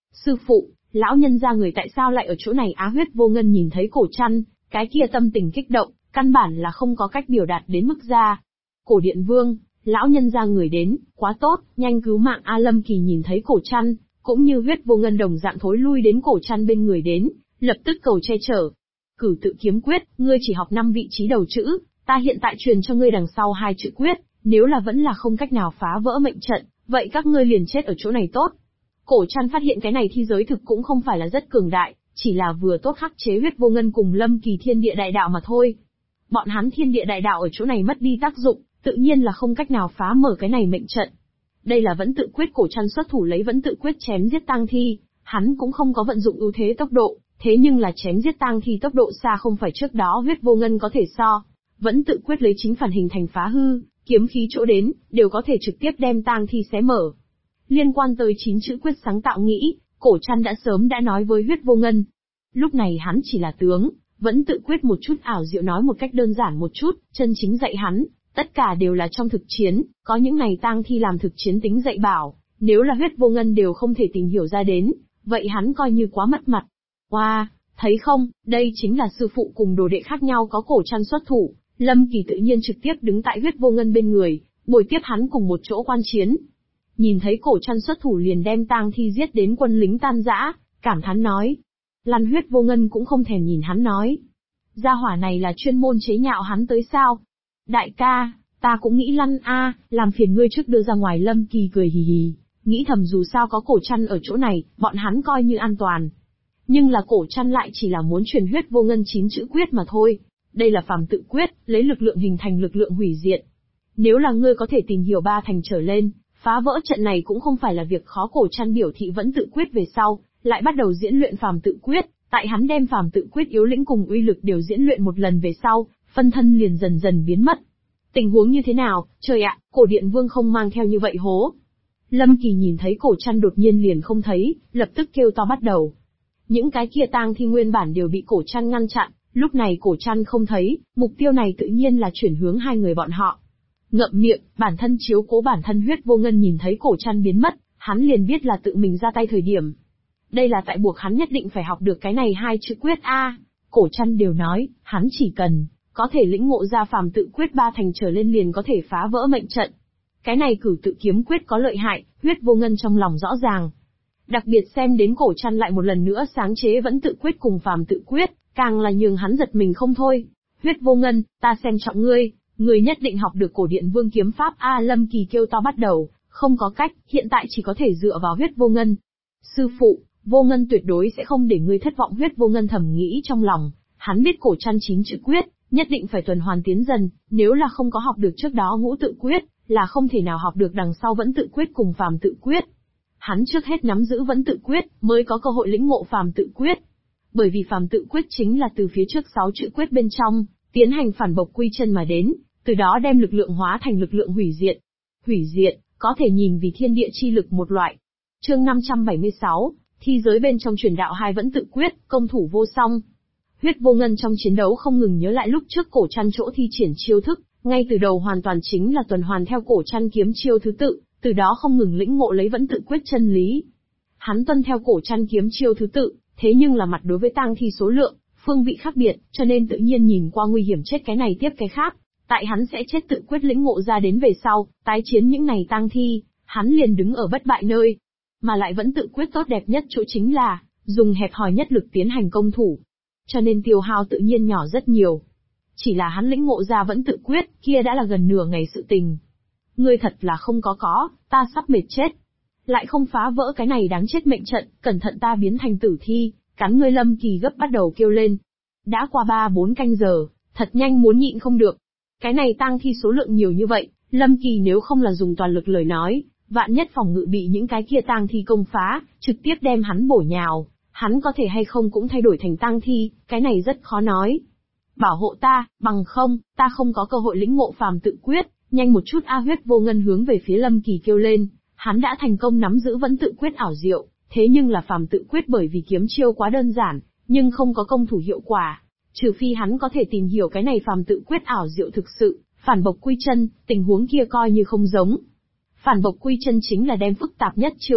[SPEAKER 1] Sư phụ, lão nhân gia người tại sao lại ở chỗ này á? Huyết Vô Ngân nhìn thấy Cổ Trăn, cái kia tâm tình kích động, căn bản là không có cách biểu đạt đến mức ra. Cổ Điện Vương, lão nhân gia người đến, quá tốt, nhanh cứu mạng A. Lâm Kỳ nhìn thấy Cổ Trăn, cũng như Huyết Vô Ngân đồng dạng thối lui đến Cổ Trăn bên người đến, lập tức cầu che chở. Cửu tự kiếm quyết, ngươi chỉ học 5 vị trí đầu chữ, ta hiện tại truyền cho ngươi đằng sau 2 chữ quyết, nếu là vẫn là không cách nào phá vỡ mệnh trận, vậy các ngươi liền chết ở chỗ này tốt. Cổ Trăn phát hiện cái này thi giới thực cũng không phải là rất cường đại, chỉ là vừa tốt khắc chế Huyết Vô Ngân cùng Lâm Kỳ thiên địa đại đạo mà thôi. Bọn hắn thiên địa đại đạo ở chỗ này mất đi tác dụng, tự nhiên là không cách nào phá mở cái này mệnh trận. Đây là vẫn tự quyết. Cổ Trăn xuất thủ lấy vẫn tự quyết chém giết tang thi, hắn cũng không có vận dụng ưu thế tốc độ, thế nhưng là chém giết tang thi tốc độ xa không phải trước đó Huyết Vô Ngân có thể so. Vẫn tự quyết lấy chính phản hình thành phá hư, kiếm khí chỗ đến, đều có thể trực tiếp đem tang thi xé mở. Liên quan tới 9 chữ quyết sáng tạo nghĩ, Cổ Trăn đã sớm đã nói với Huyết Vô Ngân. Lúc này hắn chỉ là tướng, vẫn tự quyết một chút ảo diệu nói một cách đơn giản một chút, chân chính dạy hắn, tất cả đều là trong thực chiến, có những này tang thi làm thực chiến tính dạy bảo, nếu là Huyết Vô Ngân đều không thể tìm hiểu ra đến, vậy hắn coi như quá mất mặt. Wow, thấy không, đây chính là sư phụ cùng đồ đệ khác nhau. Có Cổ Trăn xuất thủ, Lâm Kỳ tự nhiên trực tiếp đứng tại Huyết Vô Ngân bên người, bồi tiếp hắn cùng một chỗ quan chiến. Nhìn thấy Cổ Trăn xuất thủ liền đem tang thi giết đến quân lính tan rã, cảm thán nói. Lăn. Huyết Vô Ngân cũng không thèm nhìn hắn nói. Gia hỏa này là chuyên môn chế nhạo hắn tới sao? Đại ca, ta cũng nghĩ lăn a, làm phiền ngươi trước đưa ra ngoài. Lâm Kỳ cười hì hì, nghĩ thầm dù sao có Cổ Trăn ở chỗ này, bọn hắn coi như an toàn. Nhưng là Cổ Trăn lại chỉ là muốn truyền Huyết Vô Ngân 9 chữ quyết mà thôi. Đây là phàm tự quyết, lấy lực lượng hình thành lực lượng hủy diệt. Nếu là ngươi có thể tìm hiểu 3 thành trở lên, phá vỡ trận này cũng không phải là việc khó. Cổ Trăn biểu thị vẫn tự quyết về sau, lại bắt đầu diễn luyện phàm tự quyết, tại hắn đem phàm tự quyết yếu lĩnh cùng uy lực đều diễn luyện một lần về sau, phân thân liền dần dần biến mất. Tình huống như thế nào, trời ạ, Cổ Điện Vương không mang theo như vậy hố. Lâm Kỳ nhìn thấy Cổ Trăn đột nhiên liền không thấy, lập tức kêu to bắt đầu. Những cái kia tang thi nguyên bản đều bị Cổ Trăn ngăn chặn, lúc này Cổ Trăn không thấy, mục tiêu này tự nhiên là chuyển hướng 2 người bọn họ. Ngậm miệng, bản thân chiếu cố bản thân. Huyết Vô Ngân nhìn thấy Cổ Trăn biến mất, hắn liền biết là tự mình ra tay thời điểm. Đây là tại buộc hắn nhất định phải học được cái này 2 chữ quyết a. Cổ Trăn đều nói, hắn chỉ cần có thể lĩnh ngộ ra phàm tự quyết 3 thành trở lên liền có thể phá vỡ mệnh trận. Cái này cửu tự kiếm quyết có lợi hại, Huyết Vô Ngân trong lòng rõ ràng. Đặc biệt xem đến Cổ Trăn lại một lần nữa sáng chế vẫn tự quyết cùng phàm tự quyết, càng là nhường hắn giật mình không thôi. Huyết Vô Ngân, ta xem trọng ngươi, ngươi nhất định học được Cổ Điện Vương kiếm pháp a. Lâm Kỳ kêu to bắt đầu, không có cách, hiện tại chỉ có thể dựa vào Huyết Vô Ngân. Sư phụ, Vô Ngân tuyệt đối sẽ không để ngươi thất vọng. Huyết Vô Ngân thầm nghĩ trong lòng, hắn biết Cổ Trăn 9 chữ quyết, nhất định phải tuần hoàn tiến dần, nếu là không có học được trước đó ngũ tự quyết, là không thể nào học được đằng sau vẫn tự quyết cùng phàm tự quyết. Hắn trước hết nắm giữ vẫn tự quyết, mới có cơ hội lĩnh ngộ phàm tự quyết. Bởi vì phàm tự quyết chính là từ phía trước 6 chữ quyết bên trong, tiến hành phản bộc quy chân mà đến, từ đó đem lực lượng hóa thành lực lượng hủy diệt. Hủy diệt, có thể nhìn vì thiên địa chi lực một loại. Chương 576, thi giới bên trong truyền đạo 2 vẫn tự quyết, công thủ vô song. Huyết Vô Ngân trong chiến đấu không ngừng nhớ lại lúc trước Cổ Trăn chỗ thi triển chiêu thức, ngay từ đầu hoàn toàn chính là tuần hoàn theo Cổ Trăn kiếm chiêu thứ tự, từ đó không ngừng lĩnh ngộ lấy vẫn tự quyết chân lý. Hắn tuân theo Cổ Trăn kiếm chiêu thứ tự, thế nhưng là mặt đối với tang thi số lượng, phương vị khác biệt, cho nên tự nhiên nhìn qua nguy hiểm chết cái này tiếp cái khác. Tại hắn sẽ chết tự quyết lĩnh ngộ ra đến về sau, tái chiến những này tang thi, hắn liền đứng ở bất bại nơi. Mà lại vẫn tự quyết tốt đẹp nhất chỗ chính là, dùng hẹp hòi nhất lực tiến hành công thủ. Cho nên tiêu hao tự nhiên nhỏ rất nhiều. Chỉ là hắn lĩnh ngộ ra vẫn tự quyết, kia đã là gần nửa ngày sự tình. Ngươi thật là không có, ta sắp mệt chết. Lại không phá vỡ cái này đáng chết mệnh trận, cẩn thận ta biến thành tử thi, cắn ngươi. Lâm Kỳ gấp bắt đầu kêu lên. Đã qua 3-4 canh giờ, thật nhanh muốn nhịn không được. Cái này tang thi số lượng nhiều như vậy, Lâm Kỳ nếu không là dùng toàn lực lời nói, vạn nhất phòng ngự bị những cái kia tang thi công phá, trực tiếp đem hắn bổ nhào, hắn có thể hay không cũng thay đổi thành tang thi, cái này rất khó nói. Bảo hộ ta, bằng không, ta không có cơ hội lĩnh ngộ phàm tự quyết, nhanh một chút a. Huyết Vô Ngân hướng về phía Lâm Kỳ kêu lên, hắn đã thành công nắm giữ vẫn tự quyết ảo diệu, thế nhưng là phàm tự quyết bởi vì kiếm chiêu quá đơn giản, nhưng không có công thủ hiệu quả, trừ phi hắn có thể tìm hiểu cái này phàm tự quyết ảo diệu thực sự, phản bộc quy chân, tình huống kia coi như không giống. Phản bộc quy chân chính là đem phức tạp nhất chiêu thức,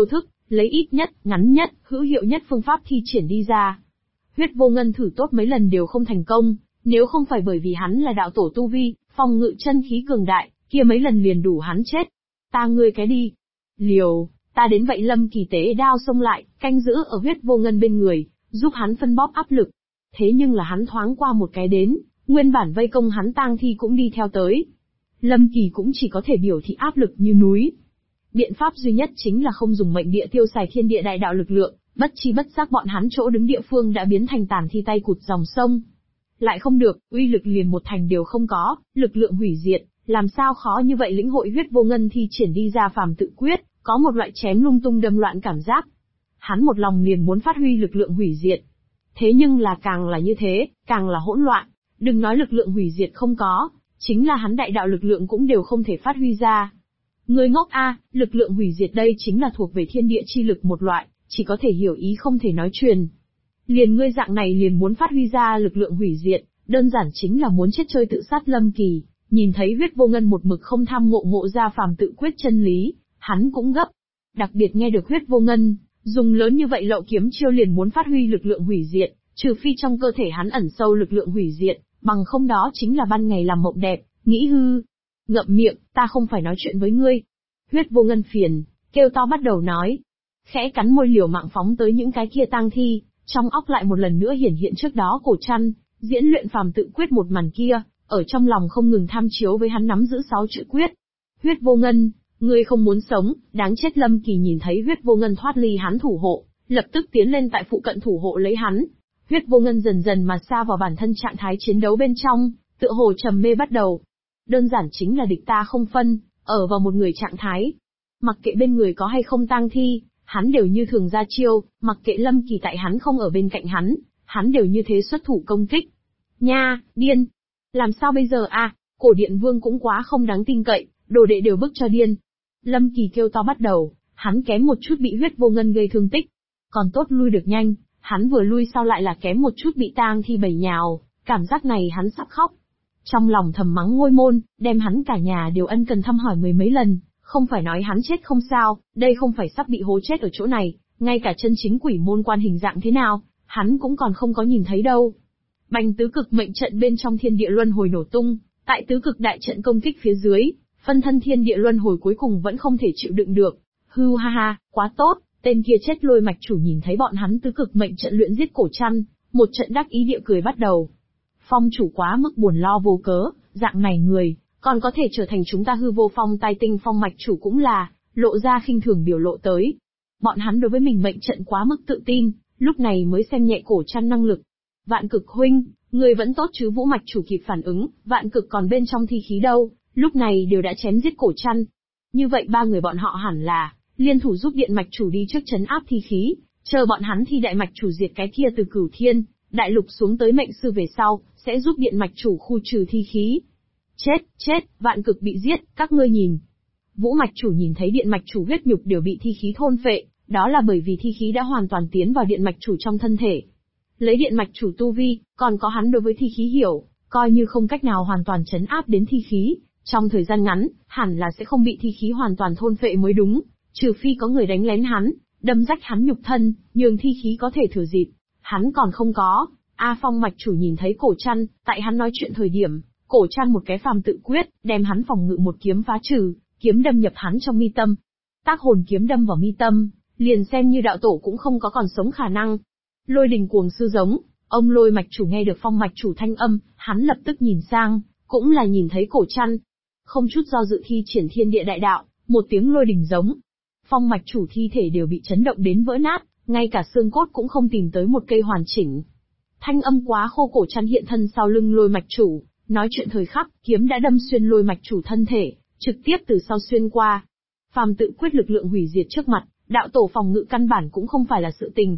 [SPEAKER 1] lấy ít nhất, ngắn nhất, hữu hiệu nhất phương pháp thi triển đi ra. Huyết Vô Ngân thử tốt mấy lần đều không thành công, nếu không phải bởi vì hắn là đạo tổ tu vi, phòng ngự chân khí cường đại, kia mấy lần liền đủ hắn chết. Ta ngươi cái đi. Liều, ta đến vậy. Lâm Kỳ tế đao xông lại, canh giữ ở Huyết Vô Ngân bên người, giúp hắn phân bóp áp lực. Thế nhưng là hắn thoáng qua một cái đến, nguyên bản vây công hắn tang thi cũng đi theo tới. Lâm Kỳ cũng chỉ có thể biểu thị áp lực như núi. Biện pháp duy nhất chính là không dùng mệnh địa tiêu xài thiên địa đại đạo lực lượng, bất chi bất giác bọn hắn chỗ đứng địa phương đã biến thành tàn thi tay cụt dòng sông. Lại không được, uy lực liền một thành đều không có, lực lượng hủy diệt, làm sao khó như vậy lĩnh hội Huyết Vô Ngân thi triển đi ra phàm tự quyết, có một loại chém lung tung đâm loạn cảm giác. Hắn một lòng liền muốn phát huy lực lượng hủy diệt. Thế nhưng là càng là như thế, càng là hỗn loạn, đừng nói lực lượng hủy diệt không có, chính là hắn đại đạo lực lượng cũng đều không thể phát huy ra. Người ngốc a, lực lượng hủy diệt đây chính là thuộc về thiên địa chi lực một loại, chỉ có thể hiểu ý không thể nói truyền. Liền ngươi dạng này liền muốn phát huy ra lực lượng hủy diệt, đơn giản chính là muốn chết chơi tự sát. Lâm Kỳ, nhìn thấy Huyết Vô Ngân một mực không tham ngộ ra phàm tự quyết chân lý, hắn cũng gấp. Đặc biệt nghe được Huyết Vô Ngân dùng lớn như vậy lậu kiếm chiêu liền muốn phát huy lực lượng hủy diệt, trừ phi trong cơ thể hắn ẩn sâu lực lượng hủy diệt, bằng không đó chính là ban ngày làm mộng đẹp, nghĩ hư. Ngậm miệng, ta không phải nói chuyện với ngươi. Huyết Vô Ngân phiền, kêu to bắt đầu nói. Khẽ cắn môi liều mạng phóng tới những cái kia tang thi, trong óc lại một lần nữa hiển hiện trước đó Cổ Trăn, diễn luyện phàm tự quyết một màn kia, ở trong lòng không ngừng tham chiếu với hắn nắm giữ 6 chữ quyết. Huyết Vô Ngân, ngươi không muốn sống, đáng chết. Lâm Kỳ nhìn thấy Huyết Vô Ngân thoát ly hắn thủ hộ, lập tức tiến lên tại phụ cận thủ hộ lấy hắn. Huyết Vô Ngân dần dần mà xa vào bản thân trạng thái chiến đấu bên trong, tựa hồ trầm mê bắt đầu. Đơn giản chính là địch ta không phân, ở vào một người trạng thái. Mặc kệ bên người có hay không tang thi, hắn đều như thường ra chiêu, mặc kệ Lâm Kỳ tại hắn không ở bên cạnh hắn đều như thế xuất thủ công kích. Nha, điên! Làm sao bây giờ à, Cổ Điện Vương cũng quá không đáng tin cậy, đồ đệ đều bức cho điên. Lâm Kỳ kêu to bắt đầu, hắn kém một chút bị Huyết Vô Ngân gây thương tích. Còn tốt lui được nhanh, hắn vừa lui sau lại là kém một chút bị tang thi bầy nhào, cảm giác này hắn sắp khóc. Trong lòng thầm mắng Ngôi Môn, đem hắn cả nhà đều ân cần thăm hỏi mười mấy lần, không phải nói hắn chết không sao, đây không phải sắp bị hố chết ở chỗ này, ngay cả chân chính Quỷ Môn Quan hình dạng thế nào, hắn cũng còn không có nhìn thấy đâu. Bành tứ cực mệnh trận bên trong thiên địa luân hồi nổ tung, tại tứ cực đại trận công kích phía dưới, phân thân thiên địa luân hồi cuối cùng vẫn không thể chịu đựng được. Hư ha ha, quá tốt, tên kia chết Lôi Mạch Chủ nhìn thấy bọn hắn tứ cực mệnh trận luyện giết Cổ Trăn, một trận đắc ý địa cười bắt đầu. Phong chủ quá mức buồn lo vô cớ, dạng này người, còn có thể trở thành chúng ta Hư Vô Phong Tai Tinh Phong Mạch Chủ cũng là, lộ ra khinh thường biểu lộ tới. Bọn hắn đối với mình mệnh trận quá mức tự tin, lúc này mới xem nhẹ Cổ Trăn năng lực. Vạn Cực huynh, người vẫn tốt chứ? Vũ Mạch Chủ kịp phản ứng, Vạn Cực còn bên trong thi khí đâu, lúc này đều đã chém giết Cổ Trăn. Như vậy ba người bọn họ hẳn là liên thủ giúp Điện Mạch Chủ đi trước trấn áp thi khí, chờ bọn hắn thi Đại Mạch Chủ diệt cái kia từ Cửu Thiên Đại Lục xuống tới mệnh sư về sau, sẽ giúp Điện Mạch Chủ khu trừ thi khí. Chết, Vạn Cực bị giết, các ngươi nhìn. Vũ Mạch Chủ nhìn thấy Điện Mạch Chủ huyết nhục đều bị thi khí thôn phệ, đó là bởi vì thi khí đã hoàn toàn tiến vào Điện Mạch Chủ trong thân thể. Lấy Điện Mạch Chủ tu vi, còn có hắn đối với thi khí hiểu, coi như không cách nào hoàn toàn trấn áp đến thi khí, trong thời gian ngắn, hẳn là sẽ không bị thi khí hoàn toàn thôn phệ mới đúng, trừ phi có người đánh lén hắn, đâm rách hắn nhục thân, nhường thi khí có thể thừa dịp. Hắn còn không có. Phong Mạch Chủ nhìn thấy Cổ Trăn, tại hắn nói chuyện thời điểm, Cổ Trăn một cái phàm tự quyết, đem hắn phòng ngự một kiếm phá trừ, kiếm đâm nhập hắn trong mi tâm. Tác hồn kiếm đâm vào mi tâm, liền xem như đạo tổ cũng không có còn sống khả năng. Lôi đình cuồng sư giống, ông Lôi Mạch Chủ nghe được Phong Mạch Chủ thanh âm, hắn lập tức nhìn sang, cũng là nhìn thấy Cổ Trăn. Không chút do dự thi triển thiên địa đại đạo, một tiếng lôi đình giống. Phong Mạch Chủ thi thể đều bị chấn động đến vỡ nát, ngay cả xương cốt cũng không tìm tới một cây hoàn chỉnh. Thanh âm quá khô. Cổ Trăn hiện thân sau lưng Lôi Mạch Chủ, nói chuyện thời khắc, kiếm đã đâm xuyên Lôi Mạch Chủ thân thể, trực tiếp từ sau xuyên qua. Phàm tự quyết lực lượng hủy diệt trước mặt, đạo tổ phòng ngự căn bản cũng không phải là sự tình.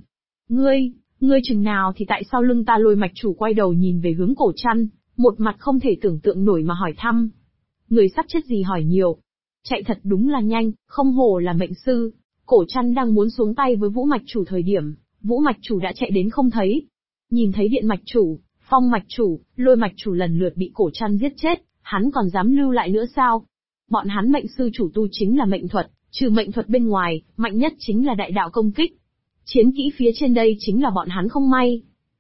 [SPEAKER 1] Ngươi chừng nào thì tại sau lưng ta? Lôi Mạch Chủ quay đầu nhìn về hướng Cổ Trăn, một mặt không thể tưởng tượng nổi mà hỏi thăm. Người sắp chết gì hỏi nhiều. Chạy thật đúng là nhanh, không hổ là mệnh sư. Cổ Trăn đang muốn xuống tay với Vũ Mạch Chủ thời điểm, Vũ Mạch Chủ đã chạy đến không thấy. Nhìn thấy Điện Mạch Chủ, Phong Mạch Chủ, Lôi Mạch Chủ lần lượt bị Cổ Trăn giết chết, hắn còn dám lưu lại nữa sao? Bọn hắn mệnh sư chủ tu chính là mệnh thuật, Trừ mệnh thuật bên ngoài, mạnh nhất chính là đại đạo công kích. Chiến kỹ phía trên đây chính là bọn hắn không may.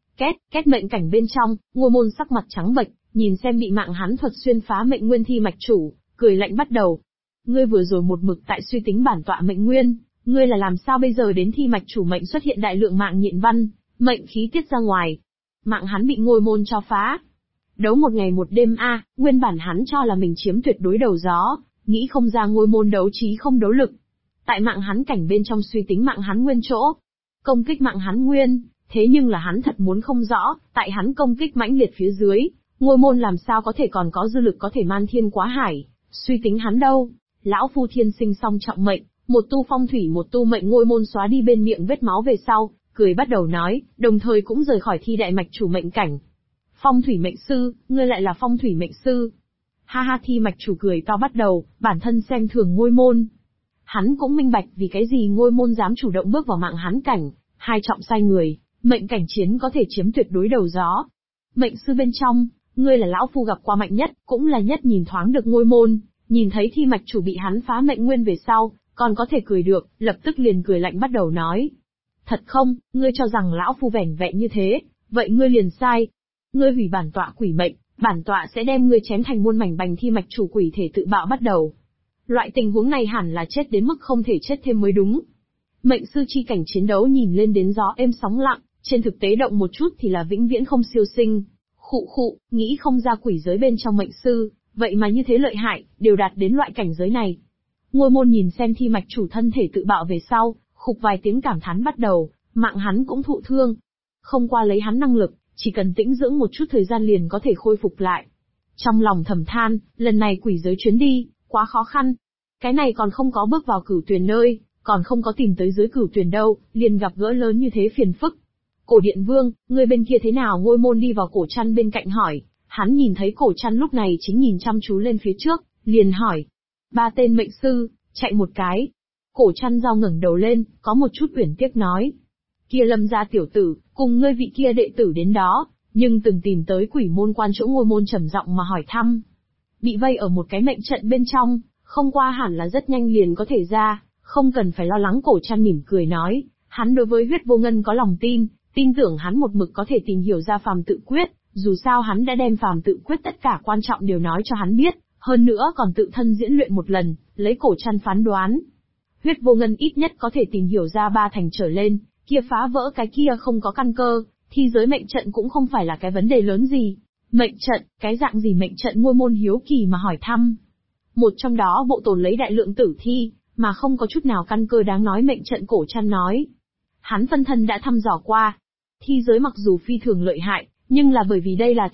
[SPEAKER 1] Két mệnh cảnh bên trong, Ngôi Môn sắc mặt trắng bệch, nhìn xem bị mạng hắn thuật xuyên phá mệnh nguyên thi mạch chủ, cười lạnh bắt đầu. Ngươi vừa rồi một mực tại suy tính bản tọa mệnh nguyên, ngươi là làm sao bây giờ đến thi mạch chủ mệnh xuất hiện đại lượng mạng nhịn văn, mệnh khí tiết ra ngoài. Mạng hắn bị Ngôi Môn cho phá. Đấu một ngày một đêm nguyên bản hắn cho là mình chiếm tuyệt đối đầu gió, nghĩ không ra Ngôi Môn đấu trí không đấu lực. Tại mạng hắn cảnh bên trong suy tính mạng hắn nguyên chỗ, công kích mạng hắn nguyên, thế nhưng là hắn thật muốn không rõ, tại hắn công kích mãnh liệt phía dưới, Ngôi Môn làm sao có thể còn có dư lực có thể man thiên quá hải, suy tính hắn đâu. Lão phu thiên sinh song trọng mệnh, một tu phong thủy một tu mệnh. Ngôi Môn xóa đi bên miệng vết máu về sau, cười bắt đầu nói, đồng thời cũng rời khỏi thi đại mạch chủ mệnh cảnh. Phong thủy mệnh sư, ngươi lại là phong thủy mệnh sư. Ha ha, thi mạch chủ cười to bắt đầu, bản thân xem thường Ngôi Môn. Hắn cũng minh bạch vì cái gì Ngôi Môn dám chủ động bước vào mạng hắn cảnh, hai trọng sai người, mệnh cảnh chiến có thể chiếm tuyệt đối đầu gió. Mệnh sư bên trong, ngươi là lão phu gặp qua mạnh nhất, cũng là nhất nhìn thoáng được Ngôi Môn, nhìn thấy thi mạch chủ bị hắn phá mệnh nguyên về sau, còn có thể cười được, lập tức liền cười lạnh bắt đầu nói. Thật không, ngươi cho rằng lão phu vẻn vẹn như thế, vậy ngươi liền sai. Ngươi hủy bản tọa quỷ mệnh, bản tọa sẽ đem ngươi chém thành muôn mảnh bành. Thi mạch chủ quỷ thể tự bạo bắt đầu. Loại tình huống này hẳn là chết đến mức không thể chết thêm mới đúng. Mệnh sư chi cảnh chiến đấu nhìn lên đến gió êm sóng lặng, trên thực tế động một chút thì là vĩnh viễn không siêu sinh. Khụ, nghĩ không ra quỷ giới bên trong mệnh sư, vậy mà như thế lợi hại, đều đạt đến loại cảnh giới này. Ngôi Môn nhìn xem thi mạch chủ thân thể tự bạo về sau, khục vài tiếng cảm thán bắt đầu, mạng hắn cũng thụ thương. Không qua lấy hắn năng lực, chỉ cần tĩnh dưỡng một chút thời gian liền có thể khôi phục lại. Trong lòng thầm than, lần này quỷ giới chuyến đi, quá khó khăn. Cái này còn không có bước vào Cửu Tuyền nơi, còn không có tìm tới dưới Cửu Tuyền đâu, liền gặp gỡ lớn như thế phiền phức. Cổ Điện Vương, ngươi bên kia thế nào? Ngôi Môn đi vào Cổ Trăn bên cạnh hỏi, hắn nhìn thấy Cổ Trăn lúc này chính nhìn chăm chú lên phía trước, liền hỏi. 3 tên mệnh sư, chạy một cái. Cổ Trăn Giao ngẩng đầu lên, có một chút uyển tiếc nói. Kia Lâm gia tiểu tử, cùng ngươi vị kia đệ tử đến đó, nhưng từng tìm tới quỷ môn quan chỗ. Ngôi Môn trầm giọng mà hỏi thăm. Bị vây ở một cái mệnh trận bên trong, không qua hẳn là rất nhanh liền có thể ra, không cần phải lo lắng. Cổ Trăn mỉm cười nói, hắn đối với Huyết Vô Ngân có lòng tin tưởng hắn một mực có thể tìm hiểu ra phàm tự quyết, dù sao hắn đã đem phàm tự quyết tất cả quan trọng đều nói cho hắn biết, hơn nữa còn tự thân diễn luyện một lần, lấy Cổ Trăn phán đoán. Huyết Vô Ngân ít nhất có thể tìm hiểu ra 3 thành trở lên, kia phá vỡ cái kia không có căn cơ, thi giới mệnh trận cũng không phải là cái vấn đề lớn gì. Mệnh trận, cái dạng gì mệnh trận? Ngôi Môn hiếu kỳ mà hỏi thăm. Một trong đó bộ tồn lấy đại lượng tử thi, mà không có chút nào căn cơ đáng nói. Mệnh trận. Cổ Trăn nói. Hắn phân thân đã thăm dò qua. Thi giới mặc dù phi thường lợi hại, nhưng là bởi vì đây là